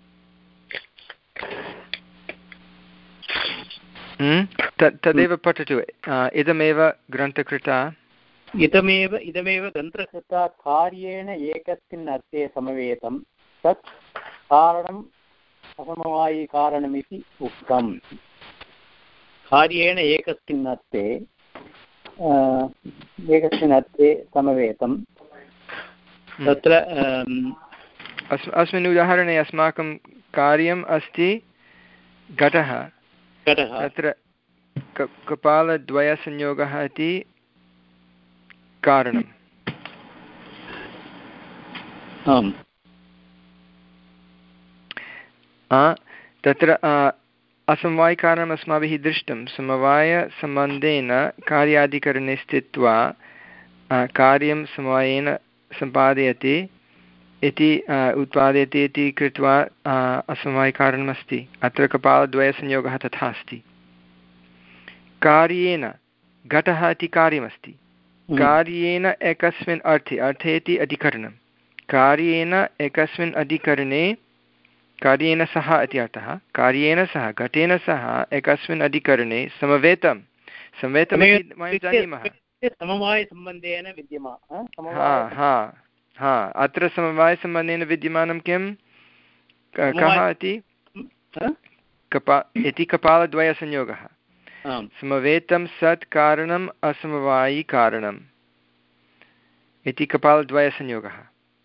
तदेव पठतु। इदमेव ग्रन्थकृता इदमेव इदमेव ग्रन्थकृता कार्येण एकस्मिन् अर्थे समवेतं तत् कारणम् असमवायिकारणमिति उक्तम्। कार्येण एकस्मिन् अर्थे एकस्मिन् अर्थे समवेतं तत्र अस्मिन् उदाहरणे अस्माकं कार्यम् अस्ति घटः, तत्र कपालद्वयसंयोगः इति कारणम्। तत्र असमवायिकारणम् अस्माभिः दृष्टं। समवायसम्बन्धेन कार्याधिकरणे स्थित्वा कार्यं समवायेन सम्पादयति इति उत्पादयति इति कृत्वा असमवायिकारणमस्ति। अत्र कपालद्वयसंयोगः तथा अस्ति। कार्येन घटः इति कार्यमस्ति, कार्येन एकस्मिन् अर्थे, अर्थे इति अधिकरणं, कार्येन एकस्मिन् अधिकरणे कार्येन सह इति अर्थः, कार्येन सह घटेन सह एकस्मिन् अधिकरणे समवेतं। समवेतमिति वयं जानीमः, समवायसम्बन्धेन विद्यमानं। हा हा हा अत्र समवायसम्बन्धेन विद्यमानं किं कः इति कपा इति कपालद्वयसंयोगः। समवेतं सत् कारणम् असमवायिकारणम् इति कपालद्वयसंयोगः।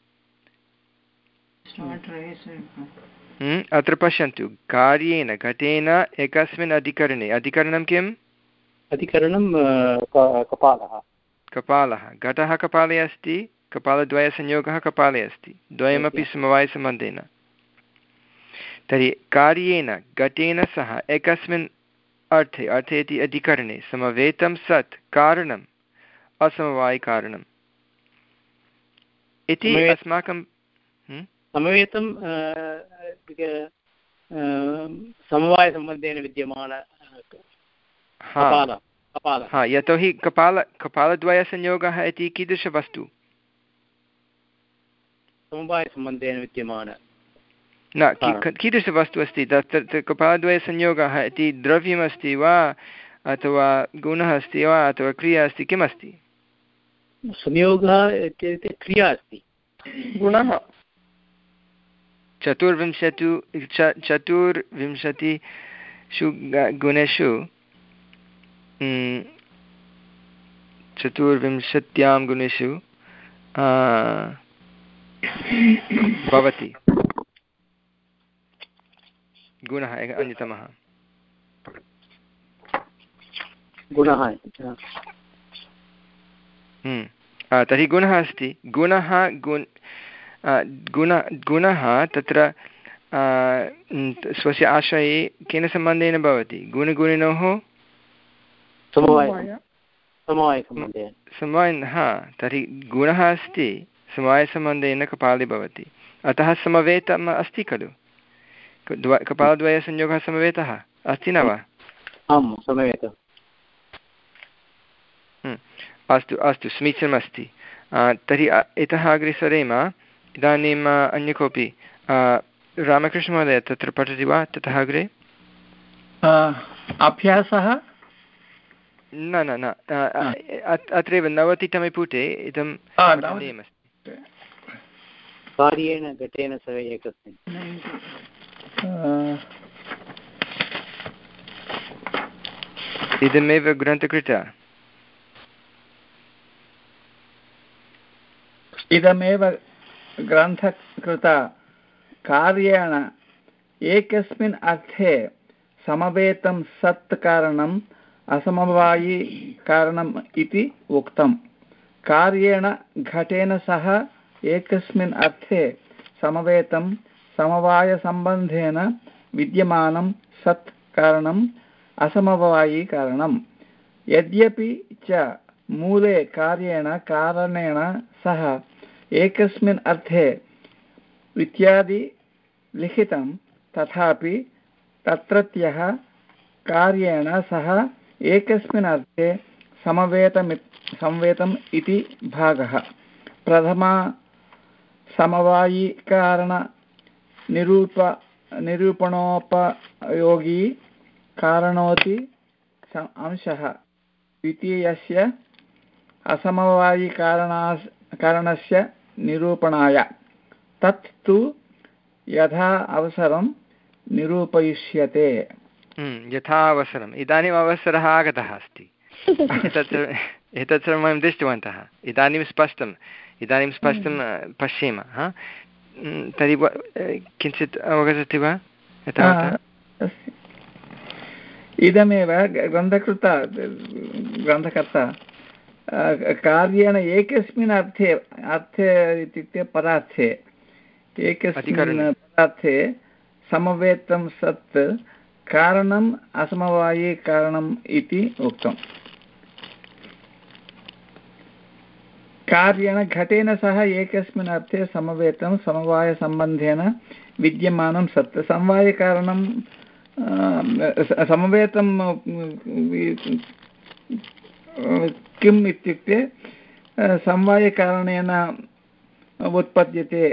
अत्र पश्यन्तु, कार्येन घटेन एकस्मिन् अधिकरणे, अधिकरणं किम्? अधिकरणं कपालः। कपालः, घटः कपाले अस्ति, कपालद्वयसंयोगः कपाले अस्ति, द्वयमपि समवायसम्बन्धेन। तर्हि कार्येन घटेन सह एकस्मिन् अर्थे, अर्थे इति अधिकरणे समवेतं सत् कारणम् असमवायिकारणम् इति अस्माकं समवेतं समवायसम्बन्धेन विद्यमान। हा, यतोहि कपाल कपालद्वयसंयोगः इति कीदृशवस्तु? समवायसम्बन्धेन विद्यमान न, कीदृशवस्तु अस्ति? तत्र कपालद्वयसंयोगः इति द्रव्यमस्ति वा अथवा गुणः अस्ति वा अथवा क्रिया अस्ति? किम् अस्ति? संयोगः इत्युक्ते क्रिया अस्ति, गुणः। चतुर्विंशतु चतुर्विंशतिषु गुणेषु चतुर्विंशत्यां गुणेषु भवति गुणः एकः अन्यतमः गुणः। तर्हि गुणः अस्ति। गुणः गुण गुण गुणः तत्र स्वस्य आश्रये केन सम्बन्धेन भवति गुणगुणिनोः समवायेन हा तर्हि गुणः अस्ति समवायसम्बन्धेन कपाले भवति अतः समवेतम् अस्ति खलु कपालद्वयसंयोगः समवेतः अस्ति न वा आम् समवेतः अस्तु अस्तु समीचीनमस्ति तर्हि इतः अग्रे सरेम इदानीम् अन्य कोऽपि रामकृष्णमहोदय तत्र पठति वा ततः अग्रे अभ्यासः न न न अत्रैव नवतितमे पुटे इदं कार्येण घटेन सह एकस्मिन् इदमेव ग्रन्थकृता इदमेव ग्रन्थकृता कार्येण एकस्मिन् अर्थे समवेतं सत् कारणम् असमवायि कारणम् इति उक्तम् कार्येण घटेन सह एकस्मिन् अर्थे समवेतं समवायसम्बन्धेन विद्यमानं सत् कारणम् असमवायि कारणम् यद्यपि च मूले कार्येण कारणेन सह एकस्मिन् अर्थे इत्यादि लिखितं तथापि तत्रत्यः कार्येण सह एकस्मिन् अर्थे समवेतमि संवेतम् इति भागः प्रथमा समवायिकारण निरूप निरूपणोपयोगी कारणोति अंशः द्वितीयस्य असमवायिकारणा कारणस्य निरूपणाय तत् तु यथा अवसरं निरूपयिष्यते यथा अवसरम् इदानीम् अवसरः आगतः अस्ति एतत् एतत् सर्वं वयं दृष्टवन्तः इदानीं स्पष्टम् इदानीं स्पष्टं पश्येम तर्हि किञ्चित् अवगच्छति वा यथा इदमेव ग्रन्थकृता ग्रन्थकर्ता कार्येण एकस्मिन् अर्थे अर्थे इत्युक्ते पदार्थे एकस्मिन् पदार्थे समवेतं सत् कारणम् असमवायि कारणम् इति उक्तम् कार्येण घटेन सह एकस्मिन् अर्थे समवेतं समवायसम्बन्धेन विद्यमानं सत् समवायकारणं समवेतं किम् इत्युक्ते समवायकारणेन उत्पद्यते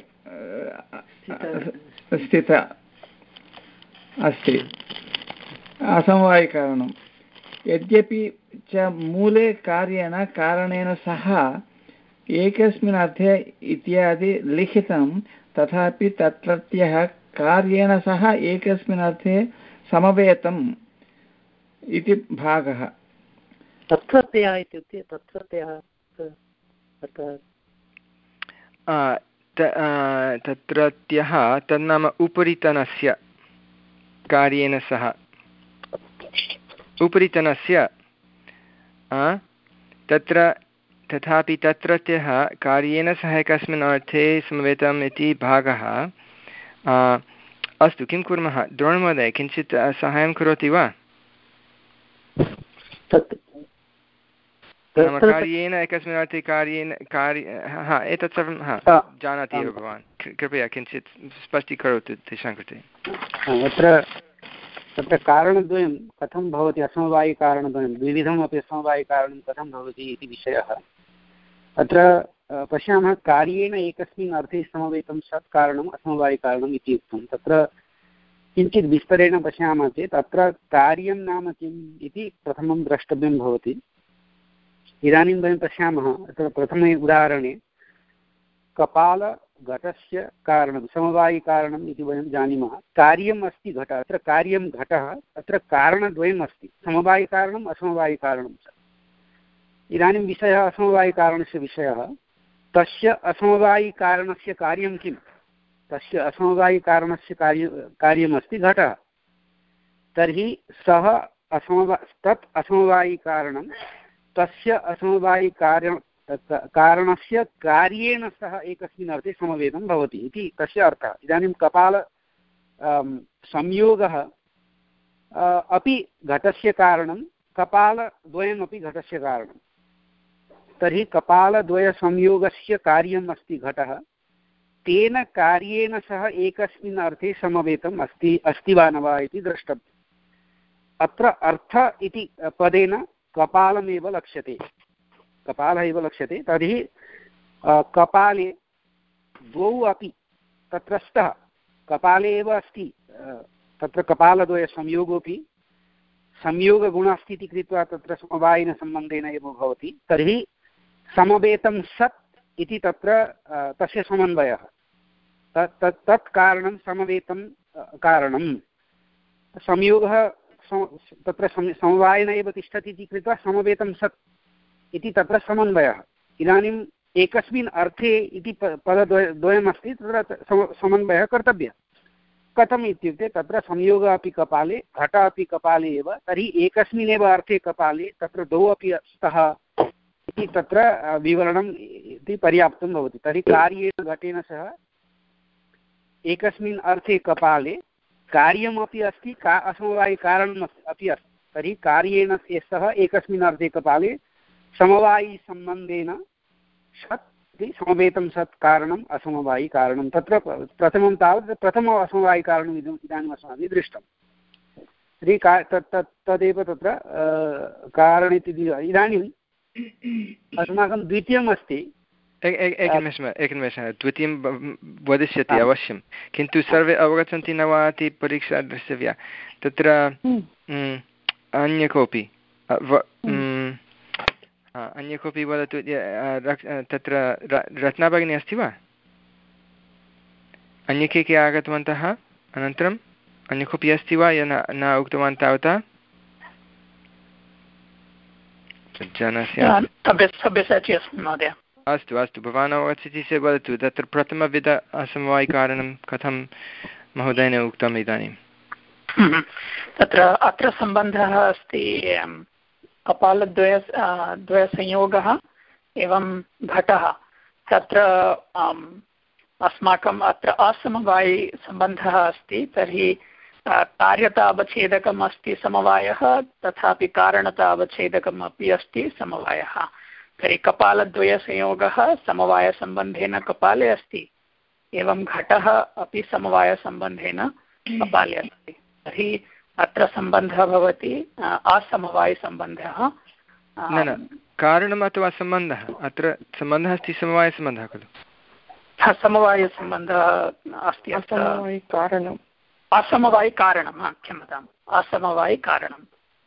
स्थित अस्ति असमवायिकारणं यद्यपि च मूले कार्येण कारणेन सह एकस्मिन् अर्थे इत्यादि लिखितं तथापि तत्रत्यः कार्येण सह एकस्मिन् अर्थे समवेतम् इति भागः तत्रत्यः इत्युक्ते तत्रत्यः तत्रत्यः तन्नाम उपरितनस्य कार्येन सह उपरितनस्य तत्र तथापि तत्रत्यः कार्येन सह एकस्मिन् अर्थे समवेतम् इति भागः अस्तु किं कुर्मः द्रोणमहोदय किञ्चित् साहाय्यं करोति वा नाम कार्येन एकस्मिन् अर्थे कार्येन कार्य हा एतत् सर्वं हा जानाति एव भवान् कृपया किञ्चित् स्पष्टीकरोतु तेषां कृते तत्र तत्र कारणद्वयं कथं भवति असमवायिकारणद्वयं द्विविधमपि असमवायिकारणं कथं भवति इति विषयः अत्र पश्यामः कार्येण एकस्मिन् अर्थे समवेतं सत् कारणम् असमवायिकारणम् इति उक्तं तत्र किञ्चित् विस्तरेण पश्यामः चेत् अत्र कार्यं नाम किम् इति प्रथमं द्रष्टव्यं भवति इदानीं वयं पश्यामः अत्र प्रथमे उदाहरणे कपालघटस्य कारणं समवायिकारणम् इति वयं जानीमः कार्यम् अस्ति घटः अत्र कार्यं घटः अत्र कारणद्वयम् अस्ति समवायिकारणम् असमवायिकारणं च इदानीं विषयः असमवायिकारणस्य विषयः तस्य असमवायिकारणस्य कार्यं किं तस्य असमवायिकारणस्य कार्य कार्यमस्ति घटः तर्हि सः असमवा तत् असमवायिकारणं तस्य असमवायिकार्य कारणस्य कार्येण सह एकस्मिन् अर्थे समवेतं भवति इति तस्य अर्थः। इदानीं कपाल संयोगः अपि घटस्य कारणं, कपालद्वयमपि घटस्य कारणं। तर्हि कपालद्वयसंयोगस्य कार्यम् अस्ति घटः, तेन कार्येण सह एकस्मिन् अर्थे समवेतम् अस्ति अस्ति वा न वा इति द्रष्टव्यम्। अत्र अर्थ इति पदेन कपालमेव लक्ष्यते, कपालः एव लक्ष्यते। तर्हि कपाले द्वौ अपि तत्र स्तः, कपाले एव अस्ति, तत्र कपालद्वयसंयोगोऽपि संयोगगुणः अस्ति इति कृत्वा तत्र समवायिनसम्बन्धेन एव भवति। तर्हि समवेतं सत् इति तत्र तस्य समन्वयः, तत् तत् तत् कारणं समवेतं कारणं। संयोगः तत्र समवायेन एव तिष्ठति इति कृत्वा समवेतं सत् इति तत्र समन्वयः। इदानीम् एकस्मिन् अर्थे इति पदद्वय द्वयमस्ति, तत्र समन्वयः कर्तव्यः। कथम् इत्युक्ते तत्र संयोगः अपि कपाले, घट अपि कपाले एव, तर्हि एकस्मिन्नेव अर्थे कपाले तत्र द्वौ अपि स्तः इति तत्र विवरणम् इति पर्याप्तं भवति। तर्हि कार्येण घटेन सह एकस्मिन् अर्थे कपाले कार्यमपि अस्ति, का असमवायिकारणम् अपि अस्ति। तर्हि कार्येण सह एकस्मिन् अर्थे कपाले समवायिसम्बन्धेन सत् इति समवेतं सत् कारणम् असमवायिकारणं। तत्र प्रथमं तावत् प्रथम असमवायिकारणम् इदम् इदानीम् अस्माभिः दृष्टं। तर्हि का तत् तत् तदेव तत्र कारणम् इति। इदानीम् अस्माकं द्वितीयम् अस्ति, एकनिमेषः एकनिमेषः द्वितीयं वदिष्यति अवश्यं, किन्तु सर्वे अवगच्छन्ति न वा इति परीक्षा द्रष्टव्या। तत्र अन्य कोऽपि अन्य कोऽपि वदतु, तत्र रत्ना भगिनी अस्ति वा? अन्ये के के आगतवन्तः अनन्तरम् अन्य कोऽपि अस्ति वा य न उक्तवान् तावता? जनस्य अस्तु अस्तु, भवान् अवगच्छति चेत् वदतु, तत्र प्रथमविध असमवायिकारणं कथं महोदयेन उक्तम् इदानीं? तत्र अत्र सम्बन्धः अस्ति कपालद्वय द्वयसंयोगः एवं घटः। तत्र अस्माकम् अत्र असमवायिसम्बन्धः अस्ति। तर्हि कार्यता अवच्छेदकम् अस्ति समवायः, तथापि कारणता अवच्छेदकम् अपि अस्ति समवायः। तर्हि कपालद्वयसंयोगः समवायसम्बन्धेन कपाले अस्ति, एवं घटः अपि समवायसम्बन्धेन कपाले अस्ति। तर्हि अत्र सम्बन्धः भवति असमवायिसम्बन्धः। न न कारणम् अथवा सम्बन्धः, अत्र सम्बन्धः अस्ति समवायसम्बन्धः खलु? समवायसम्बन्धः अस्ति, कारणम् असमवायिकारणं, क्षम्यताम्, असमवायिकारणम्।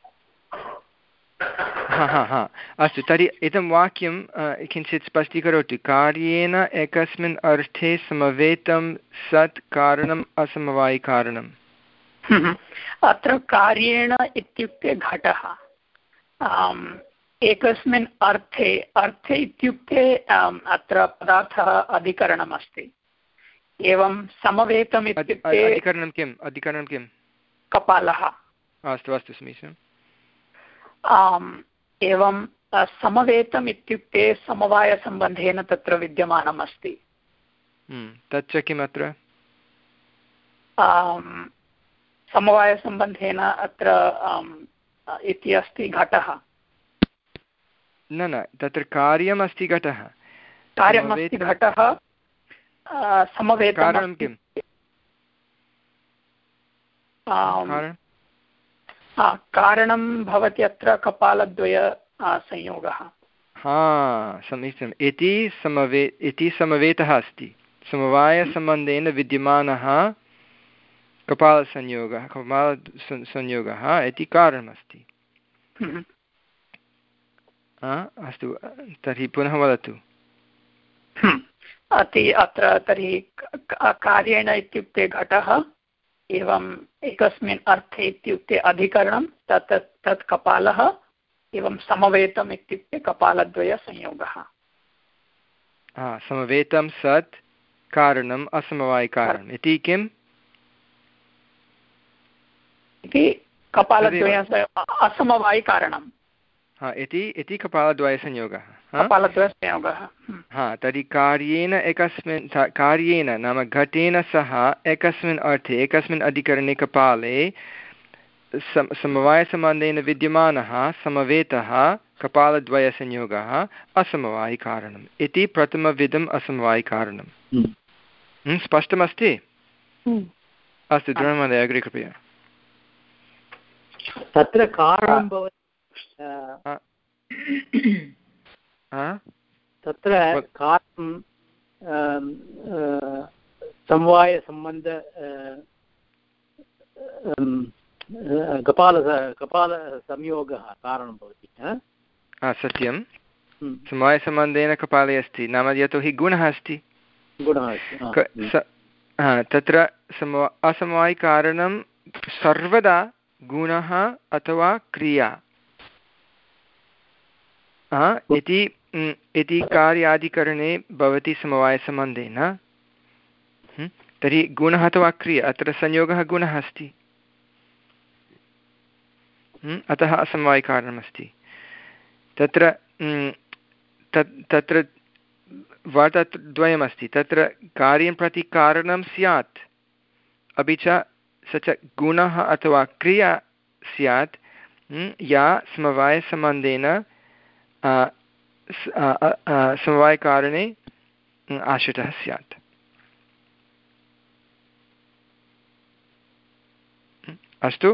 हा हा हा अस्तु, तर्हि इदं वाक्यं किञ्चित् स्पष्टीकरोतु। कार्येण एकस्मिन् अर्थे समवेतं सत् कारणम् असमवायिकारणम्। अत्र कार्येण इत्युक्ते घटः, एकस्मिन् अर्थे, अर्थे इत्युक्ते अत्र पदार्थः अधिकरणमस्ति। एवं समवेतम् इत्युक्ते अधिकरणं किम्? अधिकरणं किं? कपालः। अस्तु अस्तु समीचीनम्। एवं समवेतम् इत्युक्ते समवायसम्बन्धेन तत्र विद्यमानम् अस्ति। तच्च किम् अत्र? समवायसम्बन्धेन अत्र इति अस्ति घटः। न न तत्र कार्यमस्ति घटः, कार्यमस्ति घटः, समवेतं कारणं किम्? कारणं भवति अत्र कपालद्वय संयोगः। हा समीचीनम्। इति समवे इति समवेतः अस्ति, समवायसम्बन्धेन विद्यमानः कपालसंयोगः, कपालसंयोगः इति कारणमस्ति। अस्तु, तर्हि पुनः वदतु। अति अत्र तर्हि कार्येण इत्युक्ते घटः, एवम् एकस्मिन् अर्थे इत्युक्ते अधिकरणं, तत् तत् कपालः, एवं समवेतम् इत्युक्ते कपालद्वयसंयोगः। समवेतं सत् कारणम् असमवायिकारणम् इति किम्? इति कपालद्वय असमवायिकारणम् इति इति कपालद्वयसंयोगः। कपालद्वयसंयोगः। हा तर्हि कार्येन एकस्मिन् कार्येन नाम घटेन सह एकस्मिन् अर्थे एकस्मिन् अधिकरणे कपाले सम समवायसम्बन्धेन विद्यमानः समवेतः कपालद्वयसंयोगः असमवायिकारणम् इति प्रथमविधम् असमवायिकारणं। स्पष्टमस्ति? अस्तु द्रोणमहोदय अग्रे कृपया। तत्र कारणं भवति तत्र कारणं समवायसम्बन्ध कपाल कपालसंयोगः कारणं भवति। सत्यं समवायसम्बन्धेन कपाले अस्ति नाम यतोहि गुणः अस्ति गुणः अस्ति तत्र समवा असमवायिकारणं सर्वदा गुणः अथवा क्रिया इति इति कार्यादिकरणे भवति समवायसम्बन्धेन। तर्हि गुणः अथवा क्रिया अत्र संयोगः गुणः अस्ति अतः असमवायिकारणमस्ति। तत्र तत्र वार्ताद्वयमस्ति तत्र कार्यं प्रति कारणं स्यात् अपि च स च गुणः अथवा क्रिया स्यात् या समवायसम्बन्धेन समवायकारणे आश्रितः स्यात्। अस्तु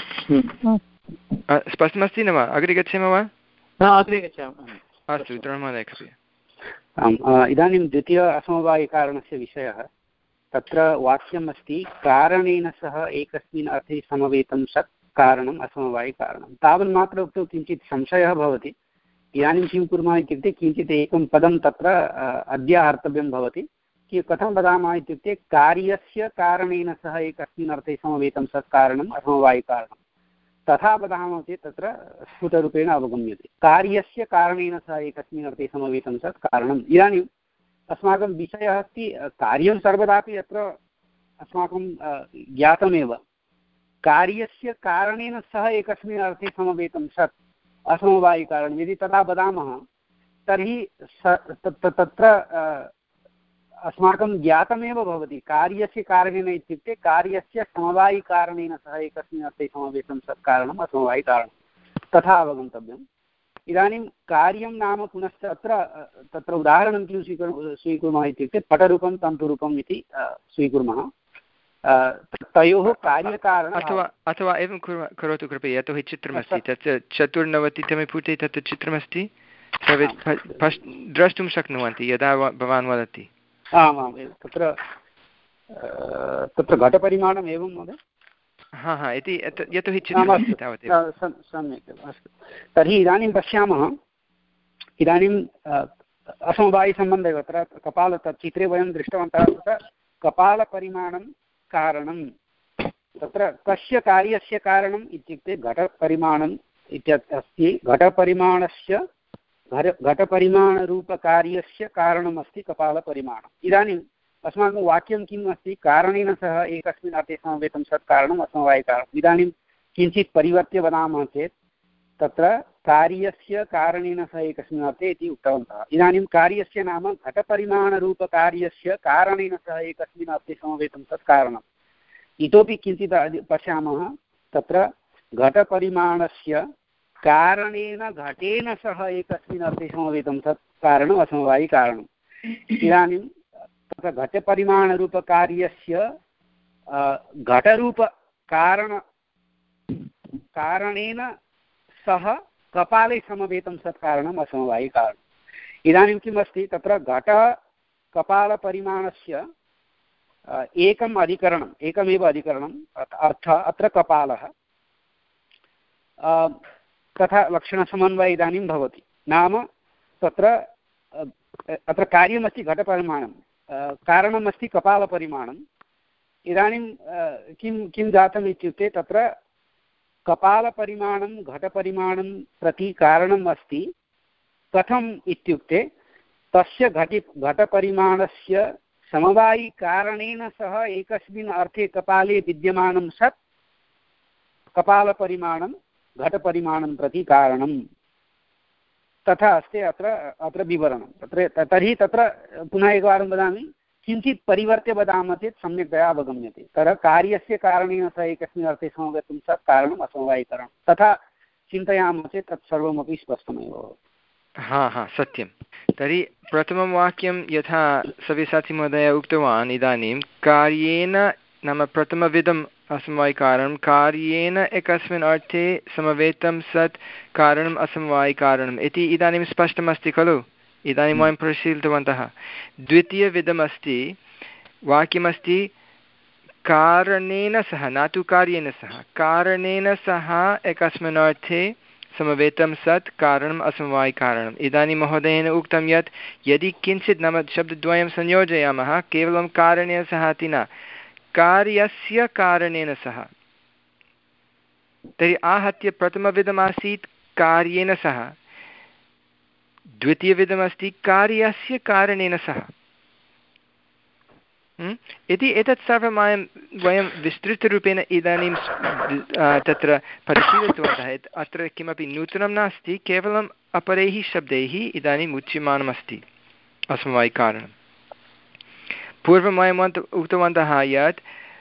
स्पष्टमस्ति न वा? अग्रे गच्छेम वा? अग्रे गच्छामः। अस्तु द्रोणमहोदय कृपया। आम् इदानीं द्वितीय असमवायिकारणस्य विषयः तत्र वाक्यम् अस्ति कारणेन सह एकस्मिन् अर्थे समवेतं सत् कारणम् असमवायिकारणं। तावन्मात्र उक्तौ किञ्चित् संशयः भवति। इदानीं किं कुर्मः इत्युक्ते किञ्चित् एकं पदं तत्र अध्याहर्तव्यं भवति। कि कथं वदामः इत्युक्ते कार्यस्य कारणेन सह एकस्मिन् अर्थे समवेतं सत् कारणम् असमवायिकारणं तथा वदामः चेत् तत्र स्फुटरूपेण अवगम्यते। कार्यस्य कारणेन सह एकस्मिन् अर्थे समवेतं सत् कारणम्। इदानीम् अस्माकं विषयः अस्ति कार्यं सर्वदापि अत्र अस्माकं ज्ञातमेव। कार्यस्य कारणेन सह एकस्मिन् अर्थे समवेतं सत् असमवायिकारणं यदि तथा वदामः तर्हि तत्र अस्माकं ज्ञातमेव भवति कार्यस्य कारणेन इत्युक्ते कार्यस्य समवायिकारणेन सह एकस्मिन् अर्थे समवेतं सत् कारणम् असमवायिकारणं तथा अवगन्तव्यम्। इदानीं कार्यं नाम पुनश्च अत्र तत्र उदाहरणं किं स्वीकुर्मः स्वीकुर्मः इत्युक्ते पटरूपं तन्तुरूपम् इति स्वीकुर्मः। तयोः कार्यकारण अथवा अथवा एवं करोतु कृपया यतोहि चित्रमस्ति तत् चतुर्नवतितमे पुटे तत् चित्रमस्ति सर्वे द्रष्टुं शक्नुवन्ति यदा भवान् वदति। आमाम् तत्र तत्र घटपरिमाणम् एवं महोदय हा हा इति यतोहि चित्रमस्ति तावदेव सम्यक् अस्तु। तर्हि इदानीं पश्यामः इदानीम् असमवायिसम्बन्धः तत्र कपाल चित्रे वयं दृष्टवन्तः तत्र कपालपरिमाणं कारणं तत्र कस्य कार्यस्य कारणम् इत्युक्ते घटपरिमाणम् इत्यस्ति। घटपरिमाणस्य घटपरिमाणरूपकार्यस्य कारणमस्ति कपालपरिमाणम्। इदानीम् अस्माकं वाक्यं किम् अस्ति कारणेन सह एकस्मिन् अर्थे समवेतं सत् कारणम् असमवायिकारणम्। इदानीं किञ्चित् परिवर्त्य वदामः चेत् तत्र कार्यस्य कारणेन सह एकस्मिन् अर्थे इति उक्तवन्तः। इदानीं कार्यस्य नाम घटपरिमाणरूपकार्यस्य कारणेन सह एकस्मिन् अर्थे समवेतं तत् कारणम्। इतोपि किञ्चित् पश्यामः तत्र घटपरिमाणस्य कारणेन घटेन सह एकस्मिन् अर्थे समवेतं तत् कारणम् असमवायिकारणम्। इदानीं तत्र घटपरिमाणरूपकार्यस्य घटरूपकारण कारणेन सह कपाले समवेतं सत् कारणम् असमवायिकारणम्। इदानीं किम् अस्ति तत्र घटः कपालपरिमाणस्य एकम् अधिकरणम् एकमेव अधिकरणम् अर्थः अत्र कपालः तथा लक्षणसमन्वयः इदानीं भवति। नाम तत्र अत्र कार्यमस्ति घटपरिमाणं कारणमस्ति कपालपरिमाणम्। इदानीं किं किं जातम् इत्युक्ते तत्र कपालपरिमाणं घटपरिमाणं प्रति कारणम् अस्ति। कथम् इत्युक्ते तस्य घटि घटपरिमाणस्य समवायिकारणेन सह एकस्मिन् अर्थे कपाले विद्यमानं सत् कपालपरिमाणं घटपरिमाणं प्रति कारणम्। तथा अस्ति अत्र अत्र विवरणं तत्र तर्हि तत्र पुनः एकवारं वदामि किञ्चित् परिवर्त्य वदामः चेत् सम्यक्तया अवगम्यते तत्र कार्यस्य कारणेन सह एकस्मिन् अर्थे समवेतं सत् कारणम् असमवायिकरणं तथा चिन्तयामः चेत् तत् सर्वमपि स्पष्टमेव भवति। हा हा सत्यं। तर्हि प्रथमं वाक्यं यथा सव्यसाचिमहोदय उक्तवान् इदानीं कार्येन नाम प्रथमविधम् असमवायिकारणं कार्येन एकस्मिन् अर्थे समवेतं सत् कारणम् असमवायिकारणम् इति इदानीं स्पष्टमस्ति खलु। इदानीं वयं परिशीलितवन्तः। द्वितीयविधमस्ति वाक्यमस्ति कारणेन सह न तु कार्येण सह कारणेन सह एकस्मिन् अर्थे समवेतं सत् कारणम् असमवायिकारणम्। इदानीं महोदयेन उक्तं यत् यदि किञ्चित् नाम शब्दद्वयं संयोजयामः केवलं कारणेन सह इति न कार्यस्य कारणेन सह तर्हि आहत्य प्रथमविधमासीत् कार्येन सह द्वितीयविधमस्ति कार्यस्य कारणेन सह इति एतत् सर्वं वयं वयं विस्तृतरूपेण इदानीं तत्र परिशीलितवन्तः। अत्र किमपि नूतनं नास्ति केवलम् अपरैः शब्दैः इदानीम् उच्यमानमस्ति असमवायिकारणं। पूर्वं वयम् उक्तवन्तः यत्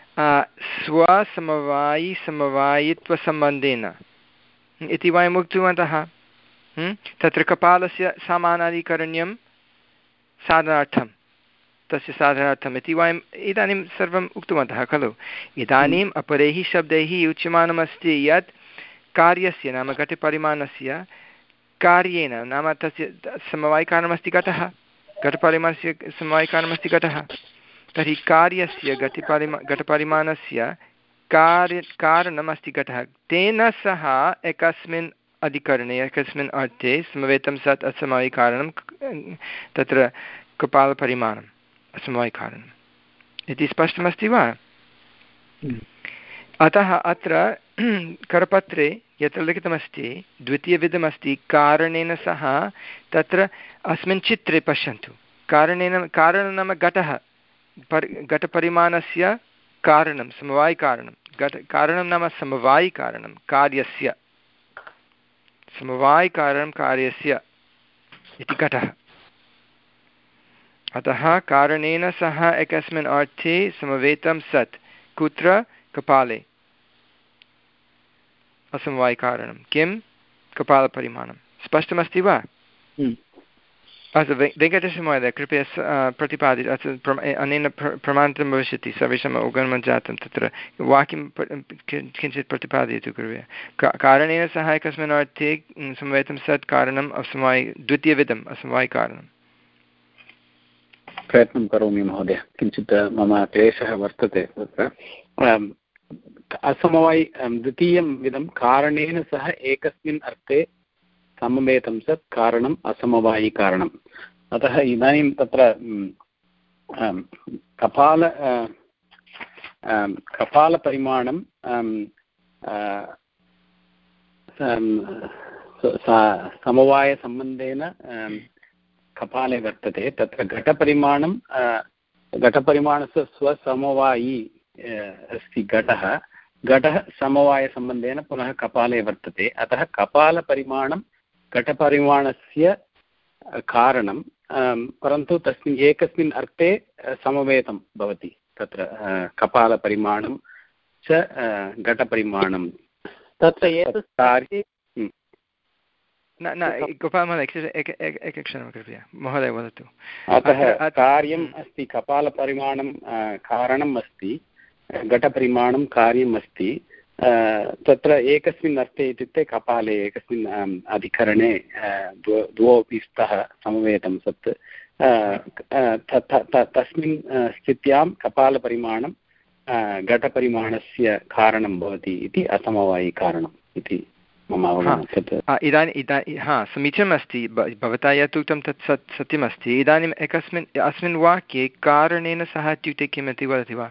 स्वसमवायिसमवायित्वसम्बन्धेन इति वयम् उक्तवन्तः। तत्र कपालस्य समानाधिकरण्यं साधनार्थं तस्य साधनार्थम् इति वयम् इदानीं सर्वम् उक्तवन्तः खलु। इदानीम् अपरैः शब्दैः उच्यमानमस्ति यत् कार्यस्य नाम घटपरिमाणस्य कार्येन नाम तस्य समवायिकारणमस्ति घटः घटपरिमाणस्य समवायिकारणमस्ति घटः तर्हि कार्यस्य घटपरिमा घटपरिमाणस्य कार्य कारणमस्ति घटः तेन सह एकस्मिन् अधिकरणे एकस्मिन् अर्थे समवेतं सत् असमवायिकारणं तत्र कपालपरिमाणम् असमवायिकारणम् इति स्पष्टमस्ति वा? अतः अत्र करपत्रे यत्र लिखितमस्ति द्वितीयविधमस्ति कारणेन सह तत्र अस्मिन् चित्रे पश्यन्तु कारणेन कारणं नाम घटः पर् घटपरिमाणस्य कारणं समवायिकारणं घट कारणं नाम समवायिकारणं कार्यस्य समवायिकारणं कार्यस्य इति घटः। अतः कारणेन सह एकस्मिन् अर्थे समवेतं सत् कुत्र कपाले असमवायिकारणं किं कपालपरिमाणं स्पष्टमस्ति वा? अस्तु वेङ्कटेशमहोदय कृपया प्रतिपादयतु अनेन प्रमाणितं भविष्यति सर्वेषाम् अवगमनं जातं तत्र वाक्यं किञ्चित् प्रतिपादयतु कृपया कारणेन सह एकस्मिन् अर्थे समवेतं सत् कारणम् असमवायि द्वितीयविधम् असमवायिकारणम्। प्रयत्नं करोमि महोदय किञ्चित् मम क्लेशः वर्तते तत्र असमवायि द्वितीयं विधं कारणेन सह एकस्मिन् अर्थे समवेतं सत् कारणम् असमवायिकारणम्। अतः इदानीं तत्र कपाल कपालपरिमाणं समवायसम्बन्धेन कपाले वर्तते तत्र घटपरिमाणं घटपरिमाणस्य स्वसमवायी अस्ति घटः घटः समवायसम्बन्धेन पुनः कपाले वर्तते अतः कपालपरिमाणं घटपरिमाणस्य कारणं परन्तु तस्मिन् एकस्मिन् अर्थे समवेतं भवति तत्र कपालपरिमाणं च घटपरिमाणं तत्र एतत् कार्ये न न गोपालमहोदय एकक्षणं कृपया महोदय वदतु। अतः कार्यम् अस्ति कपालपरिमाणं कारणम् अस्ति घटपरिमाणं कार्यम् अस्ति तत्र एकस्मिन् अर्थे इत्युक्ते कपाले एकस्मिन् अधिकरणे द्वौ अपि स्तः समवेतं सत् तस्मिन् स्थित्यां कपालपरिमाणं घटपरिमाणस्य कारणं भवति इति असमवायिकारणम् इति मम अवगमनं। इदानीम् इदा हा समीचीनम् अस्ति भवता यत् उक्तं तत् सत् सत्यमस्ति। इदानीम् एकस्मिन् अस्मिन् वाक्ये कारणेन सह इत्युक्ते किम् इति वदति वा?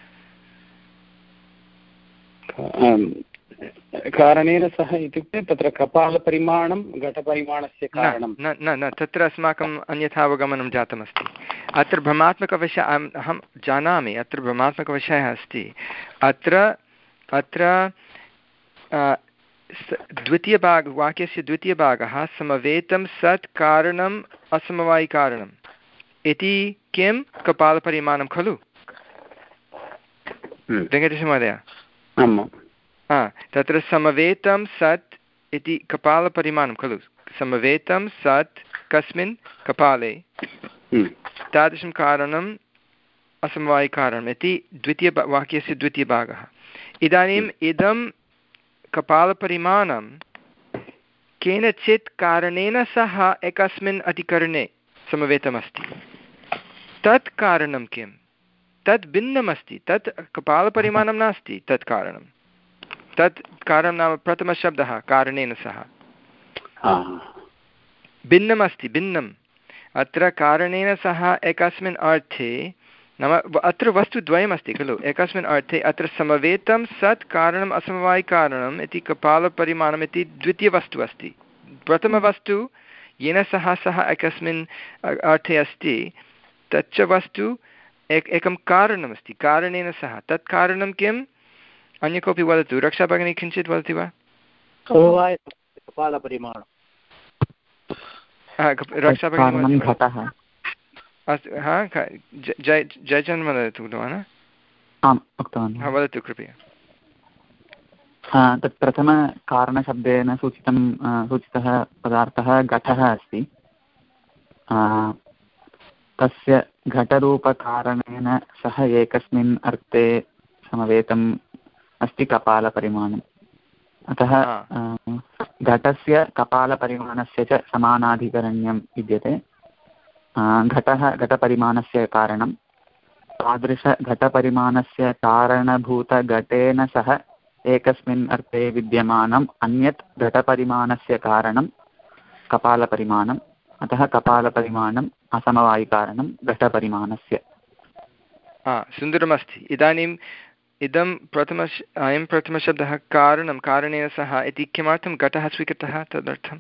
कारणेन सह इत्युक्ते तत्र कपालपरिमाणं घटपरिमाणस्य कारणं न न न तत्र अस्माकम् अन्यथा अवगमनं जातमस्ति। अत्र भ्रमात्मकविषयः अहं जानामि अत्र भ्रमात्मकविषयः अस्ति। अत्र अत्र द्वितीयभाग वाक्यस्य द्वितीयभागः समवेतं सत् कारणम् असमवायिकारणम् इति किं कपालपरिमाणं खलु वेङ्कटेशमहोदय? हा, तत्र समवेतं सत् इति कपालपरिमाणं खलु, समवेतं सत् कस्मिन् कपाले तादृशं कारणम् असमवायिकारणम् इति द्वितीय वाक्यस्य द्वितीयभागः। इदानीम् इदं कपालपरिमाणं केनचित् कारणेन सह एकस्मिन् अधिकरणे समवेतमस्ति। तत् कारणं किं? तत् भिन्नमस्ति, तत् कपालपरिमाणं नास्ति। तत् कारणं तत् कारणं नाम प्रथमशब्दः कारणेन सह भिन्नमस्ति, भिन्नम्। अत्र कारणेन सह एकस्मिन् अर्थे नाम अत्र वस्तुद्वयमस्ति खलु, एकस्मिन् अर्थे अत्र समवेतं सत् कारणम् असमवायिकारणम् इति कपालपरिमाणम् इति द्वितीयवस्तु अस्ति। प्रथमवस्तु येन सह सः एकस्मिन् अर्थे अस्ति तच्च वस्तु एक एकं कारणमस्ति, कारणेन सह। तत् कारणं किम्? अन्य कोऽपि वदतु, रक्षा भगिनी किञ्चित् वदति वा? रक्षा भगिनी अस्तु, हा जय जयचन्द्र वदतु उक्तवान्। आम् उक्तवान्। हा वदतु कृपया। तत् प्रथमकारणशब्देन सूचितं सूचितः पदार्थः घटः अस्ति। तस्य घटरूपकारणेन सह एकस्मिन् अर्थे समवेतम् अस्ति कपालपरिमाणम्। अतः घटस्य कपालपरिमाणस्य च समानाधिकरण्यं विद्यते। घटः घटपरिमाणस्य कारणं तादृशघटपरिमाणस्य कारणभूतघटेन सह एकस्मिन् अर्थे विद्यमानम् अन्यत् घटपरिमाणस्य कारणं कपालपरिमाणम्। अतः कपालपरिमाणम् असमवायिकारणं घटपरिमाणस्य। हा, सुन्दरमस्ति। इदानीम् इदं प्रथम अयं प्रथमशब्दः कारणं कारणेन सह इति किमर्थं घटः स्वीकृतः? तदर्थं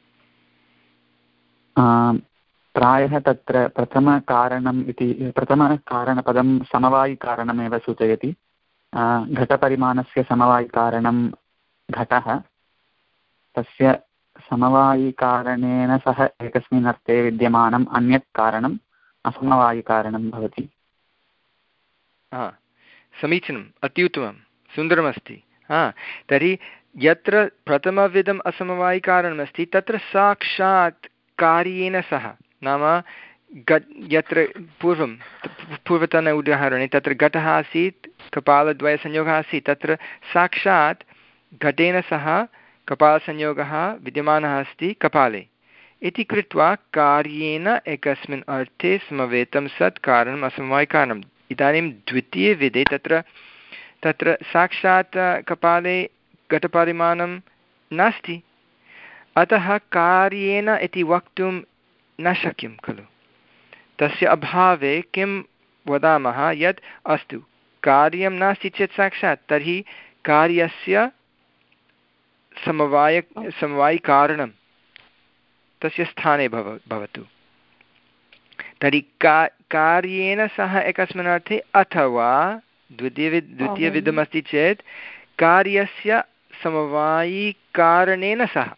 प्रायः तत्र प्रथमकारणम् इति प्रथमकारणपदं समवायिकारणमेव सूचयति। घटपरिमाणस्य समवायिकारणं घटः, तस्य समवायिकारणेन सह एकस्मिन् अर्थे विद्यमानम् अन्यत् कारणम् असमवायिकारणं भवति। हा, समीचीनम्, अत्युत्तमं, सुन्दरमस्ति। हा, तर्हि यत्र प्रथमविधम् असमवायिकारणमस्ति तत्र साक्षात् कार्येन सह नाम घ यत्र पूर्वं पूर्वतन उदाहरणे तत्र घटः आसीत्, कपालद्वयसंयोगः आसीत्, तत्र साक्षात् घटेन सह कपालसंयोगः विद्यमानः अस्ति कपाले इति कृत्वा कार्येन एकस्मिन् अर्थे समवेतं सत् कारणम् असमवायिकारणम्। इदानीं द्वितीयविधे तत्र तत्र साक्षात् कपाले घटपरिमाणं नास्ति, अतः कार्येन इति वक्तुं न शक्यं खलु। तस्य अभावे किं वदामः यत् अस्तु कार्यं नास्ति चेत् साक्षात् तर्हि कार्यस्य समवाय समवायिकारणं तस्य स्थाने भव भवतु। तर्हि का कार्येन सह एकस्मिन् अर्थे अथवा द्वितीयवि द्वितीयविधमस्ति चेत् कार्यस्य समवायिकारणेन सह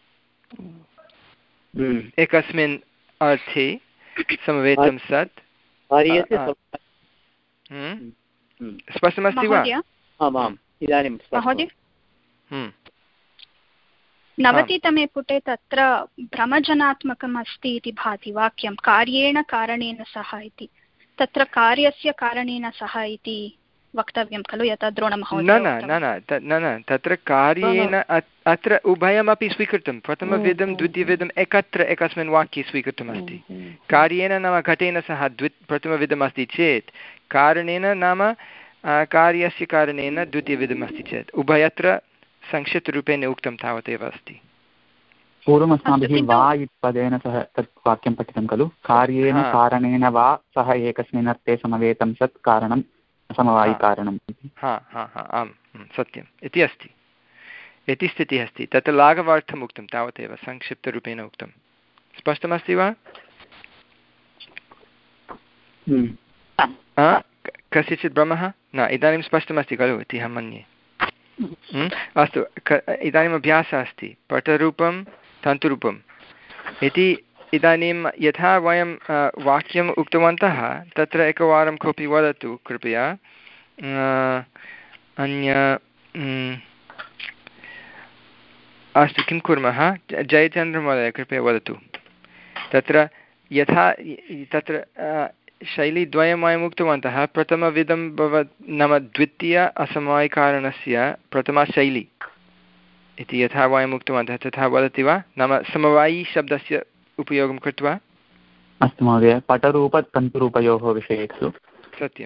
एकस्मिन् अर्थे समवेतं सत्। स्पष्टमस्ति वा? इदानीं नवतितमे पुटे तत्र भ्रमजनात्मकम् अस्ति इति भाति वाक्यं कार्येण कारणेन सह इति। तत्र कार्यस्य कारणेन सह इति वक्तव्यं खलु, यथा द्रोणमहोदय। न न न न न तत्र कार्येन अत्र उभयमपि स्वीकृतं, प्रथमविधं द्वितीयविधम् एकत्र एकस्मिन् वाक्ये स्वीकृतमस्ति। कार्येन नाम घटेन सह द्वि प्रथमविधमस्ति चेत्, कारणेन नाम कार्यस्य कारणेन द्वितीयविधमस्ति चेत्, उभयत्र संक्षिप्तरूपेण उक्तं तावदेव अस्ति। पूर्वम् अस्माभिः वा इत्पदेन सह तत् वाक्यं पठितं खलु, कार्येन कारणेन वा सह एकस्मिन् अर्थे समवेतं सत् कारणं समवायिकारणम्। हा हा हा आम् सत्यम् इति अस्ति, इति स्थितिः अस्ति। तत् लाघवार्थम् उक्तं तावदेव, संक्षिप्तरूपेण उक्तं। स्पष्टमस्ति वा? कस्यचित् भ्रमः न? इदानीं स्पष्टमस्ति खलु इति अहं मन्ये। अस्तु, इदानीम् अभ्यासः अस्ति पटरूपं तन्तुरूपम् इति। इदानीं यथा वयं वाक्यम् उक्तवन्तः तत्र एकवारं कोऽपि वदतु कृपया। अन्य अस्तु, किं कुर्मः, जयचन्द्रमहोदय कृपया वदतु। तत्र यथा तत्र शैलीद्वयं वयम् उक्तवन्तः, प्रथमविधं भवत् नाम द्वितीय असमवायिकारणस्य प्रथमा शैली इति यथा वयम् उक्तवन्तः तथा वदति वा, नाम समवायिशब्दस्य उपयोगं कृत्वा? अस्तु महोदय, पटरूपतन्तुरूपयोः विषये खलु? सत्यं।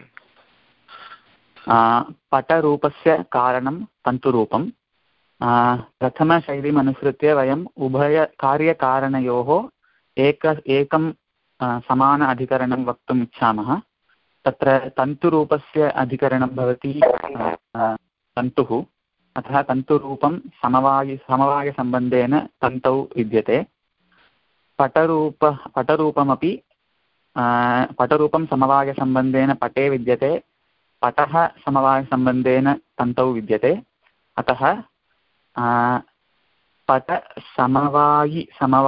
पटरूपस्य कारणं तन्तुरूपं। प्रथमशैलीम् अनुसृत्य वयम् उभयकार्यकारणयोः एक एकं समान अधिकरणं वक्तुम् इच्छामः। तत्र तन्तुरूपस्य अधिकरणं भवति तन्तुः, अतः तन्तुरूपं समवायि समवायसम्बन्धेन तन्तौ विद्यते। पटरूप पटरूपमपि पटरूपं समवायसम्बन्धेन पटे विद्यते, पटः समवायसम्बन्धेन तन्तौ विद्यते। अतः पटसमवायि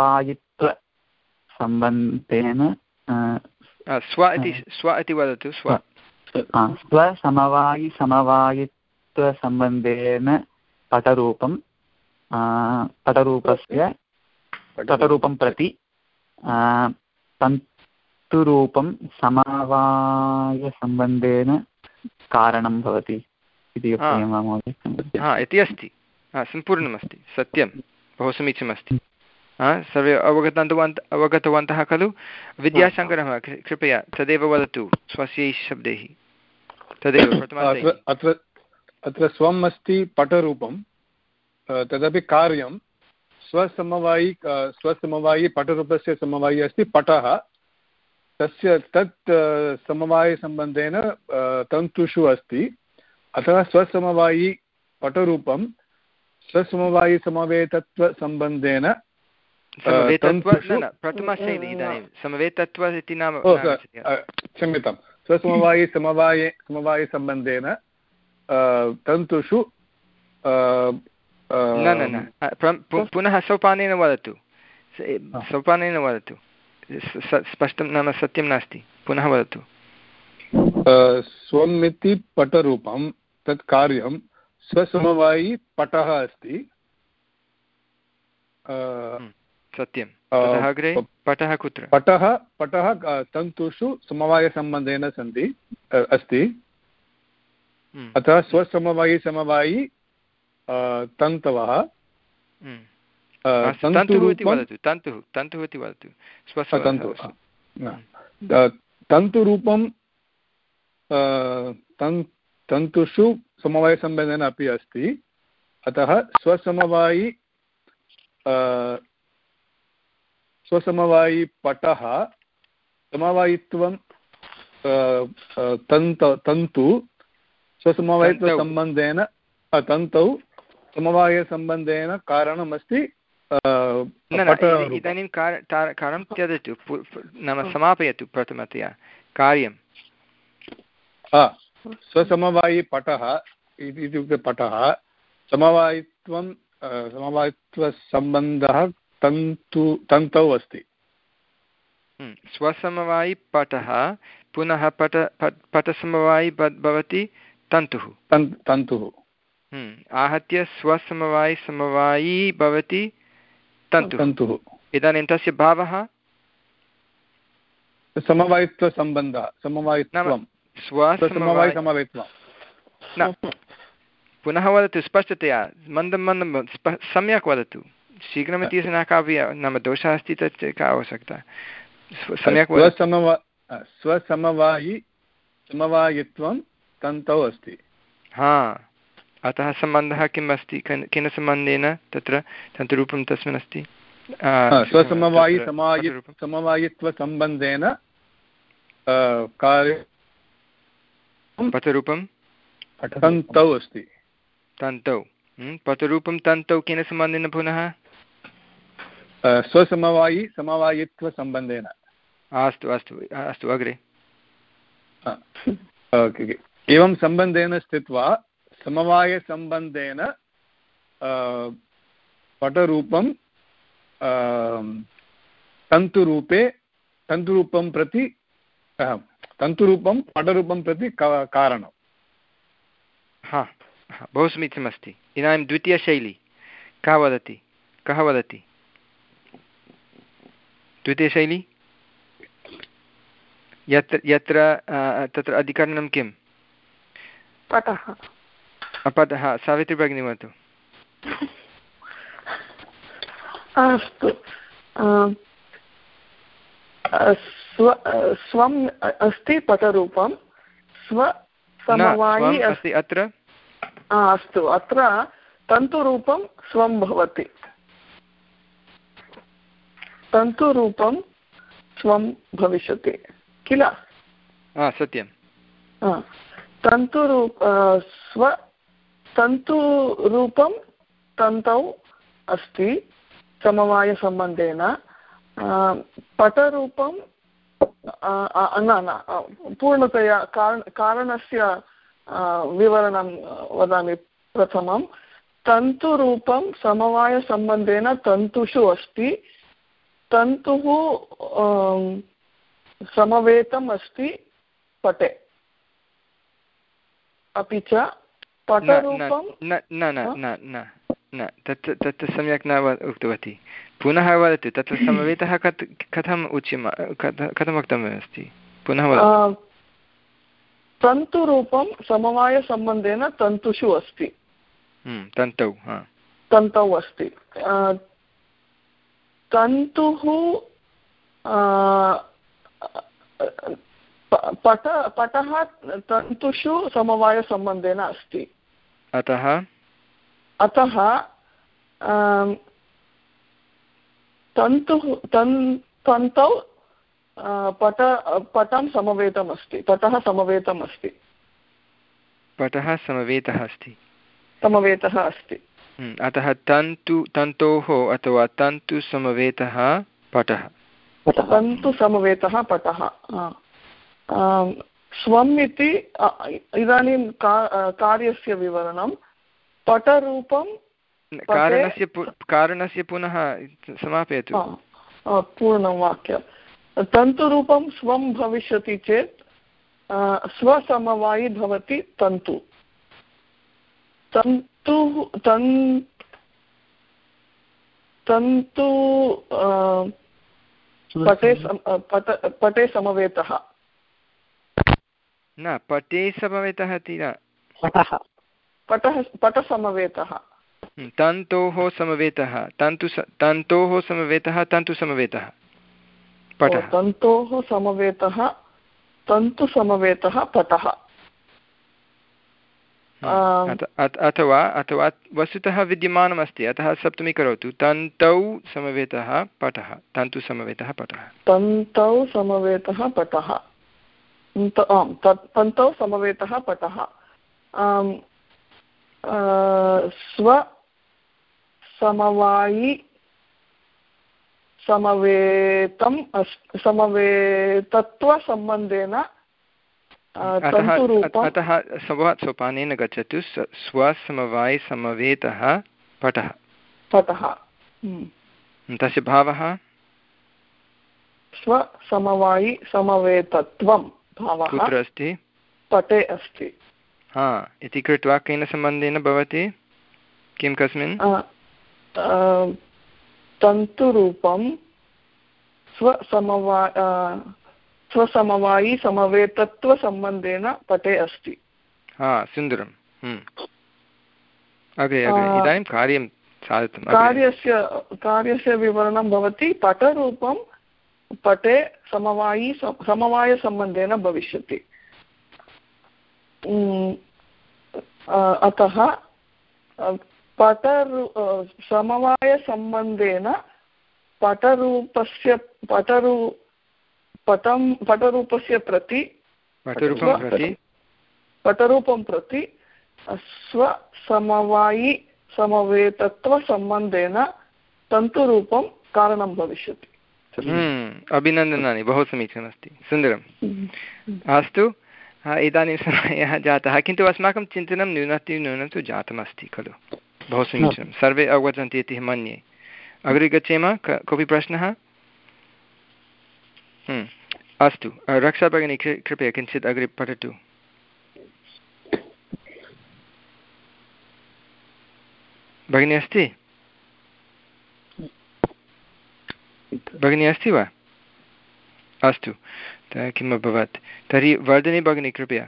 समवायित्वसम्बन्धेन स्व इति स्व इति वदतु। स्व स्वसमवायिसमवायित्वसम्बन्धेन पटरूपं पटरूपस्य पटरूपं प्रति तन्तुरूपं समवायसम्बन्धेन कारणं भवति इति उक्तव्यं वा महोदय? हा, इति अस्ति, सम्पूर्णमस्ति, सत्यं, बहु समीचीनमस्ति। सर्वे अवगतवन्तः अवगतवन्तः खलु? विद्याशङ्करः कृपया तदेव वदतु स्वस्यैः शब्दैः। तदेव अत्र अत्र स्वम् अस्ति पटरूपं, तदपि कार्यं स्वसमवायि स्वसमवायि पटरूपस्य समवायि अस्ति पटः, तस्य तत् समवायसम्बन्धेन तन्तुषु अस्ति। अतः स्वसमवायि पटरूपं स्वसमवायिसमवेतत्वसम्बन्धेन प्रथमशैली इदानीं समवेतत्व इति नाम क्षम्यतां स्वसमवायि समवाये समवायसम्बन्धेन तन्तुषु न न न पुनः सोपानेन वदतु, सोपानेन वदतु, स्पष्टं नाम सत्यं नास्ति, पुनः वदतु। स्वम् इति पटरूपं तत् कार्यं स्वसमवायि पटः अस्ति। सत्यं। ततः अग्रे पटः कुत्र? पटः पटः तन्तुषु समवायसम्बन्धेन सन्ति अस्ति। अतः स्वसमवायि समवायि तन्तवः तन्तुः इति वदतु, तन्तुः तन्तुः इति वदतु। तन्तुरूपं तन्तुषु समवायसम्बन्धेन अपि अस्ति। अतः स्वसमवायि स्वसमवायि पटः समवायित्वं तन्त तन्तु स्वसमवायित्वसम्बन्धेन तन्तौ समवायसम्बन्धेन कारणमस्ति। इदानीं कारणं त्यजतु, नाम समापयतु प्रथमतया कार्यं। स्वसमवायि पटः इत्युक्ते पटः समवायित्वं समवायित्वसम्बन्धः तन्तु तन्तौ अस्ति। स्वसमवायि पटः पुनः पट पटसमवायि भवति तन्तुः तन्तुः आहत्य स्वसमवायि समवायी भवति तन्तुः। इदानीं तस्य भावः समवायित्वसम्बन्धः समवायित्वं स्वसमवायिसमवायित्वं। पुनः वदतु स्पष्टतया, मन्दं मन्दं सम्यक् वदतु, शीघ्रमिति न काव्य नाम दोषः अस्ति तत् का आवश्यकता, सम्यक् स्वसमवायि समवायित्वं तन्तौ अस्ति। हा, अतः सम्बन्धः किम् अस्ति, केन सम्बन्धेन तत्र तन्तुरूपं तस्मिन् अस्ति? स्वसमवायि समवायित्वसम्बन्धेन कार्य पटरूपं तन्तौ अस्ति। तन्तौ पटरूपं तन्तौ केन सम्बन्धेन पुनः? स्वसमवायि समवायित्वसम्बन्धेन। अस्तु अस्तु अस्तु अग्रे। एवं सम्बन्धेन स्थित्वा समवायसम्बन्धेन पटरूपं तन्तुरूपे तन्तुरूपं प्रति तन्तुरूपं पटरूपं प्रति कारणं। हा बहु समीचीनमस्ति। इदानीं द्वितीयशैली कः वदति कः वदति द्वितीयशैली यत्र यत्र तत्र अधिकरणं किं पटः पटः। सावित्री भगिनी वदतु। अस्तु स्व स्वम् अस्ति पटरूपं स्वसमवायी अस्ति अत्र। अस्तु अत्र तन्तुरूपं स्वं भवति तन्तुरूपं स्वं भविष्यति किल। सत्यं तन्तुरूप स्व तन्तुरूपं तन्तौ अस्ति समवायसम्बन्धेन पटरूपं न न पूर्णतया कारणस्य विवरणं वदामि। प्रथमं तन्तुरूपं समवायसम्बन्धेन तन्तुषु अस्ति तन्तुः समवेतम् अस्ति पटे अपि च पटरूपं न न न न न तत् तत् सम्यक् न उक्तवती। पुनः वदतु तत्र समवेतः कत् कथम् उच्यम कथं वक्तव्यमस्ति पुनः वदतु। तन्तुरूपं समवायसम्बन्धेन तन्तुषु अस्ति तन्तौ तन्तौ अस्ति तन्तुः पट पटः तन्तुषु समवायसम्बन्धेन अस्ति अतः अतः तन्तुः तन् तन्तौ पट पटं समवेतम् अस्ति पटः समवेतम् अस्ति पटः समवेतः अस्ति समवेतः अस्ति अतः तन्तु तन्तोः अथवा तन्तुसमवेतः पटः तन्तुसमवेतः पटः। स्वम् इति इदानीं कार्यस्य विवरणं पटरूपं कारणस्य कारणस्य पुनः समापयतु। पूर्णं वाक्यं तन्तुरूपं स्वं भविष्यति चेत् स्वसमवायी भवति तन्तु तन्तु तन् तन्तु पटे पट पटे समवेतः न पटे समवेतः इति न पटः पटः पटसमवेतः तन्तोः समवेतः तन्तु तन्तोः समवेतः तन्तुसमवेतः पटः तन्तोः समवेतः तन्तुसमवेतः पटः अथवा अथवा वस्तुतः विद्यमानमस्ति अतः सप्तमी करोतु तन्तौ समवेतः पटः तन्तुसमवेतः पटः तन्तौ समवेतः पटः तन्तौ समवेतः पटः स्व समवायी समवेतम् समवेतत्वसम्बन्धेन अतः संवात् सोपानेन गच्छतु स्वसमवायि समवेतः पटः पटः तस्य भावः स्वसमवायि समवेतत्वं भावः कुत्र अस्ति पटे अस्ति। हा इति कृत्वा केन सम्बन्धेन भवति किं कस्मिन् तन्तुरूपं स्वसमवा स्वसमवायी समवेतत्वसम्बन्धेन पटे अस्ति। हा सुन्दरम् अग्रे अग्रे इदानीं कार्यं साधितं कार्यस्य कार्यस्य विवरणं भवति पटरूपं पटे समवायी समवायसम्बन्धेन भविष्यति। अतः पटरू समवायसम्बन्धेन पटरूपस्य पटरू पटं पटरूपस्य प्रति पटरूपं प्रति स्वसमवायी समवेतत्वसम्बन्धेन तन्तुरूपं कारणं भविष्यति। अभिनन्दनानि बहु समीचीनमस्ति सुन्दरम्। अस्तु इदानीं समयः जातः, किन्तु अस्माकं चिन्तनं न्यूनातिन्यूनं तु जातमस्ति खलु। बहु समीचीनं, सर्वे अवगच्छन्ति इति मन्ये। अग्रे गच्छेम। कोऽपि प्रश्नः? अस्तु, रक्षा भगिनी कृपया किञ्चित् अग्रे पठतु। भगिनी अस्ति? भगिनी अस्ति वा? अस्तु, किम् अभवत्? तर्हि वर्धिनी भगिनी कृपया।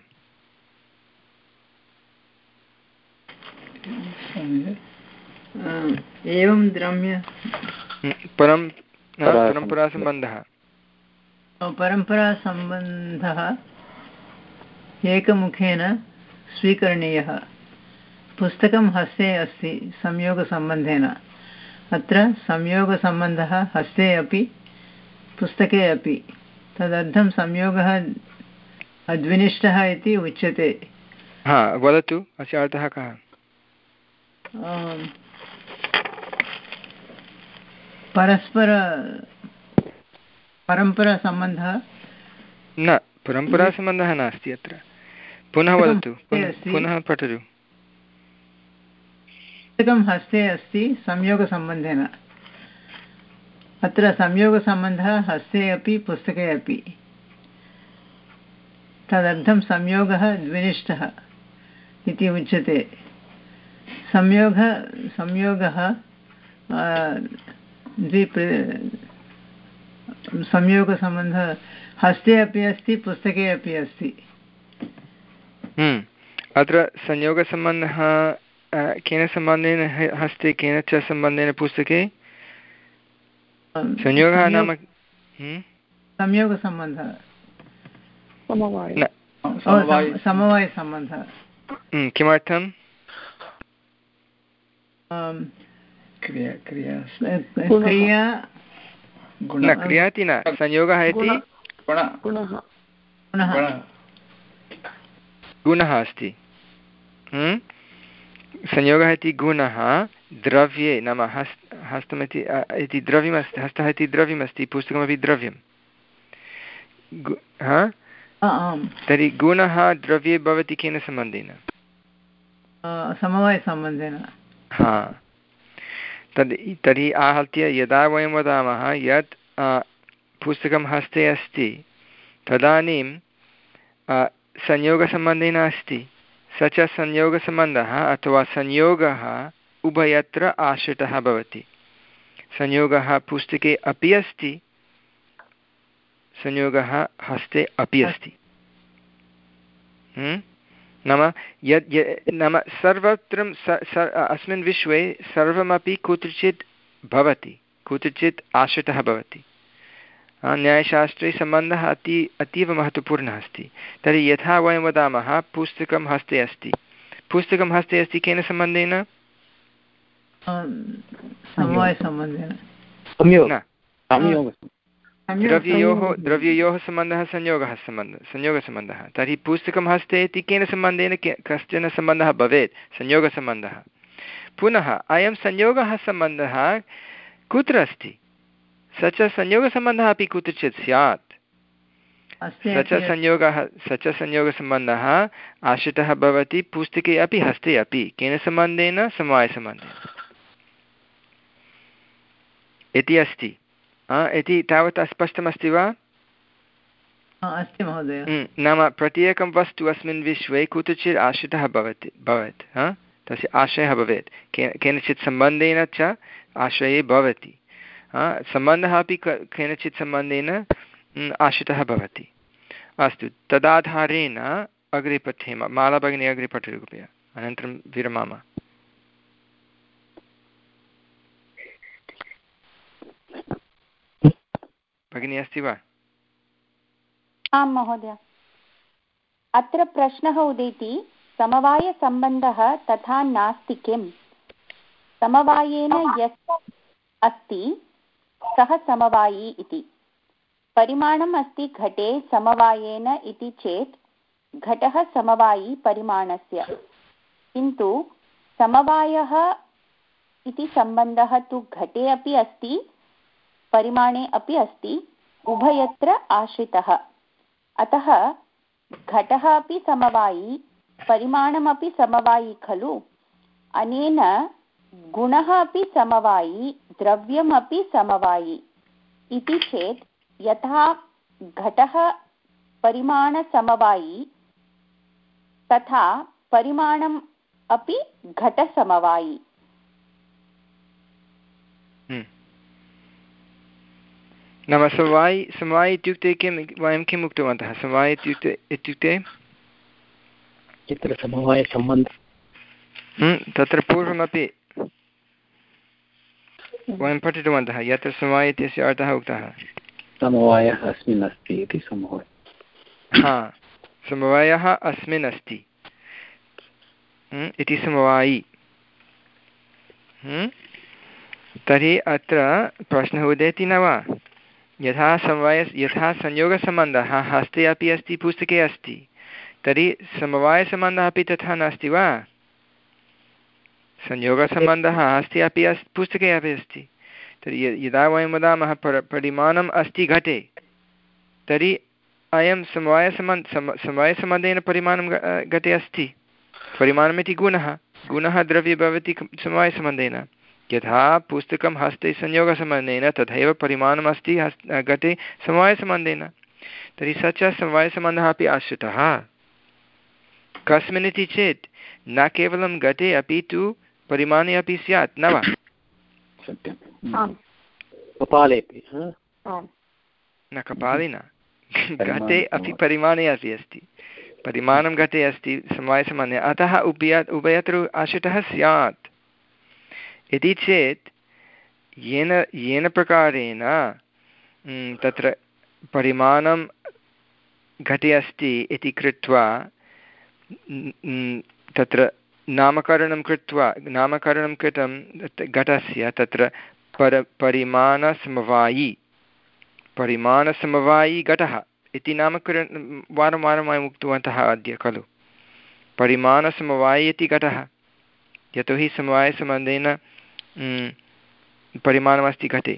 एवं द्रम्य परं परम्परासम्बन्धः परम्परासम्बन्धः एकमुखेन स्वीकरणीयः। पुस्तकं हस्ते अस्ति संयोगसम्बन्धेन। अत्र संयोगसम्बन्धः हस्ते अपि पुस्तके अपि। तदर्थं संयोगः अद्विनिष्टः इति उच्यते। हा, वदतु, अस्य अर्थः कः? परस्पर परम्परासम्बन्धः न, परम्परासम्बन्धः नास्ति अत्र। पुनः वदतु, पुनः पठतु। पुस्तकं हस्ते अस्ति संयोगसम्बन्धेन। अत्र संयोगसम्बन्धः हस्ते अपि पुस्तके अपि। तदर्थं संयोगः द्विनिष्ठः इति उच्यते। संयोगः संयोगः द्वि संयोगसम्बन्धः हस्ते अपि अस्ति पुस्तके अपि अस्ति। अत्र संयोगसम्बन्धः केन सम्बन्धेन हस्ते, केन च सम्बन्धेन पुस्तके? संयोगः नाम संयोगसम्बन्धः, समवायसम्बन्धः। किमर्थं? क्रिया क्रिया न, क्रिया इति न, संयोगः इति गुणः अस्ति। संयोगः इति गुणः द्रव्ये, नाम हस्त हस्तमिति इति द्रव्यमस्ति, हस्तः इति द्रव्यमस्ति, पुस्तकमपि द्रव्यं। तर्हि गुणः द्रव्ये भवति केन सम्बन्धेन? समवायसम्बन्धेन। हा, तद् तर्हि आहत्य यदा वयं वदामः यत् पुस्तकं हस्ते अस्ति, तदानीं संयोगसम्बन्धेन अस्ति। स च संयोगसम्बन्धः अथवा संयोगः उभयत्र आश्रितः भवति। संयोगः पुस्तके अपि अस्ति, संयोगः हस्ते अपि अस्ति। नाम यद् नाम सर्वत्र अस्मिन् विश्वे सर्वमपि कुत्रचित् भवति, कुत्रचित् आश्रितः भवति। न्यायशास्त्रे सम्बन्धः अति अतीव महत्त्वपूर्णः अस्ति। तर्हि यथा वयं वदामः पुस्तकं हस्ते अस्ति, पुस्तकं हस्ते अस्ति केन सम्बन्धेन? द्रव्ययोः द्रव्ययोः सम्बन्धः संयोगः सम्बन्धः संयोगसम्बन्धः। तर्हि पुस्तकं हस्ते इति केन सम्बन्धेन कश्चन सम्बन्धः भवेत्, संयोगसम्बन्धः। पुनः अयं संयोगः सम्बन्धः कुत्र अस्ति? स च संयोगसम्बन्धः अपि कुत्रचित् स्यात्। स च संयोगः स च संयोगसम्बन्धः आश्रितः भवति पुस्तके अपि हस्ते अपि। केन सम्बन्धेन? समवायसम्बन्धेन इति अस्ति। इति तावत् स्पष्टमस्ति वा? अस्ति महोदय। नाम प्रत्येकं वस्तु अस्मिन् विश्वे कुत्रचित् आश्रितः भवति भवेत्, तस्य आश्रयः भवेत्, केनचित् सम्बन्धेन च आश्रये भवति। सम्बन्धः अपि केनचित् सम्बन्धेन आश्रितः भवति। अस्तु, तदाधारेण अग्रे पठेम। माला भगिनी अग्रे पठतु कृपया, अनन्तरं विरमामः। भगिनी अस्ति वा? आं महोदय। अत्र प्रश्नः उदेति, समवायसम्बन्धः तथा नास्ति किम्? समवायेन यस्य अस्ति सः समवायी इति। परिमाणम् अस्ति घटे समवायेन इति चेत् घटः समवायी परिमाणस्य, किन्तु समवायः इति सम्बन्धः तु घटे अपि अस्ति परिमाणे अपि अस्ति, उभयत्र आश्रितः। अतः घटः अपि समवायी परिमाणमपि समवायी खलु। अनेन गुणः अपि समवायी द्रव्यमपि समवायी इति चेत् यथा घटः परिमाणसमवायी तथा परिमाणम् अपि घटसमवायी। नाम समवायी समवायी इत्युक्ते किं वयं किम् उक्तवन्तः? समवायी इत्युक्ते इत्युक्ते यत्र समवायसम्बन्धः तत्र पूर्वमपि वयं पठितवन्तः यत्र समवायः इत्यस्य अर्थः उक्तः समवायः अस्मिन् अस्ति इति समवायः। हा समवायः अस्मिन् अस्ति इति समवायी। तर्हि अत्र प्रश्नः उदेति न वा? यथा समवाय यथा संयोगसम्बन्धः हस्ते अपि अस्ति पुस्तके अस्ति तर्हि समवायसम्बन्धः अपि तथा नास्ति वा? संयोगसम्बन्धः हस्ते अपि अस्ति पुस्तके अपि अस्ति। तर्हि यदा वयं वदामः पर परिमाणम् अस्ति घटे तर्हि अयं समवायसम्बन्ध सम समवायसम्बन्धेन परिमाणं घटे अस्ति। परिमाणमिति गुणः गुणः द्रव्ये भवति समवायसम्बन्धेन। यथा पुस्तकं हस्ते संयोगसम्बन्धेन तथैव परिमाणम् अस्ति हस् घटे समवायसम्बन्धेन। तर्हि स च समवायसम्बन्धः अपि आश्रितः कस्मिन् इति चेत् न केवलं घटे अपि तु परिमाणे अपि स्यात् न वा? कपालेपि न कपाले न घटे अपि परिमाणे अपि अस्ति। परिमाणं घटे अस्ति समवायसम्बन्धे अतः उभय उभयत्र आश्रितः स्यात् इति चेत् येन येन प्रकारेण तत्र परिमाणं घटे अस्ति इति कृत्वा तत्र नामकरणं कृत्वा नामकरणं कृतं घटस्य तत्र पर परिमाणसमवायी परिमाणसमवायी घटः इति नामकरणं वारं वारं वयम् उक्तवन्तः अद्य खलु। परिमाणसमवायी इति घटः यतोहि समवायसम्बन्धेन परिमाणमस्ति घटे।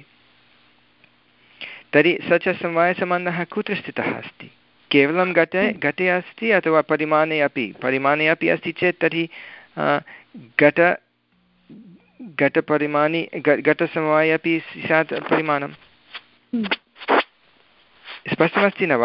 तर्हि स च समवायसम्बन्धः कुत्र स्थितः अस्ति? केवलं घटे घटे अस्ति अथवा परिमाणे अपि? परिमाणे अपि अस्ति चेत् तर्हि घट घटपरिमाणे घटसमवाये अपि स्यात् परिमाणं। स्पष्टमस्ति न वा?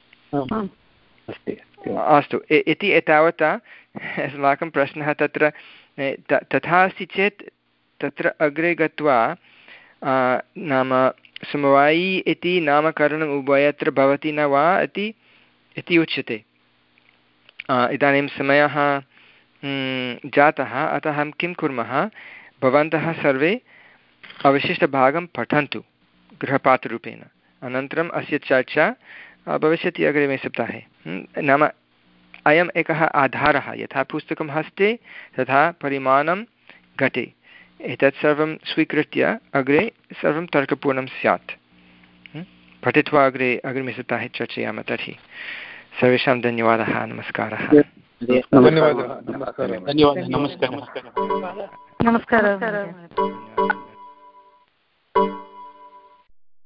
अस्तु इति एतावता अस्माकं प्रश्नः। तत्र तथा अस्ति चेत् तत्र अग्रे गत्वा नाम समवायी इति नामकरणम् उभयत्र भवति न वा इति इति उच्यते। इदानीं समयः जातः अतः अहं किं कुर्मः भवन्तः सर्वे अवशिष्टभागं पठन्तु गृहपाठरूपेण। अनन्तरम् अस्य चर्चा भविष्यति अग्रिमे सप्ताहे। नाम अयम् एकः आधारः यथा पुस्तकं हस्ते तथा परिमाणं घटे एतत् सर्वं स्वीकृत्य अग्रे सर्वं तर्कपूर्णं स्यात्। पठित्वा अग्रे अग्रिमे सप्ताहे चर्चयामः। तर्हि सर्वेषां धन्यवादः नमस्कारः। धन्यवादः नमस्कारः धन्यवादः नमस्कारः नमस्कारः।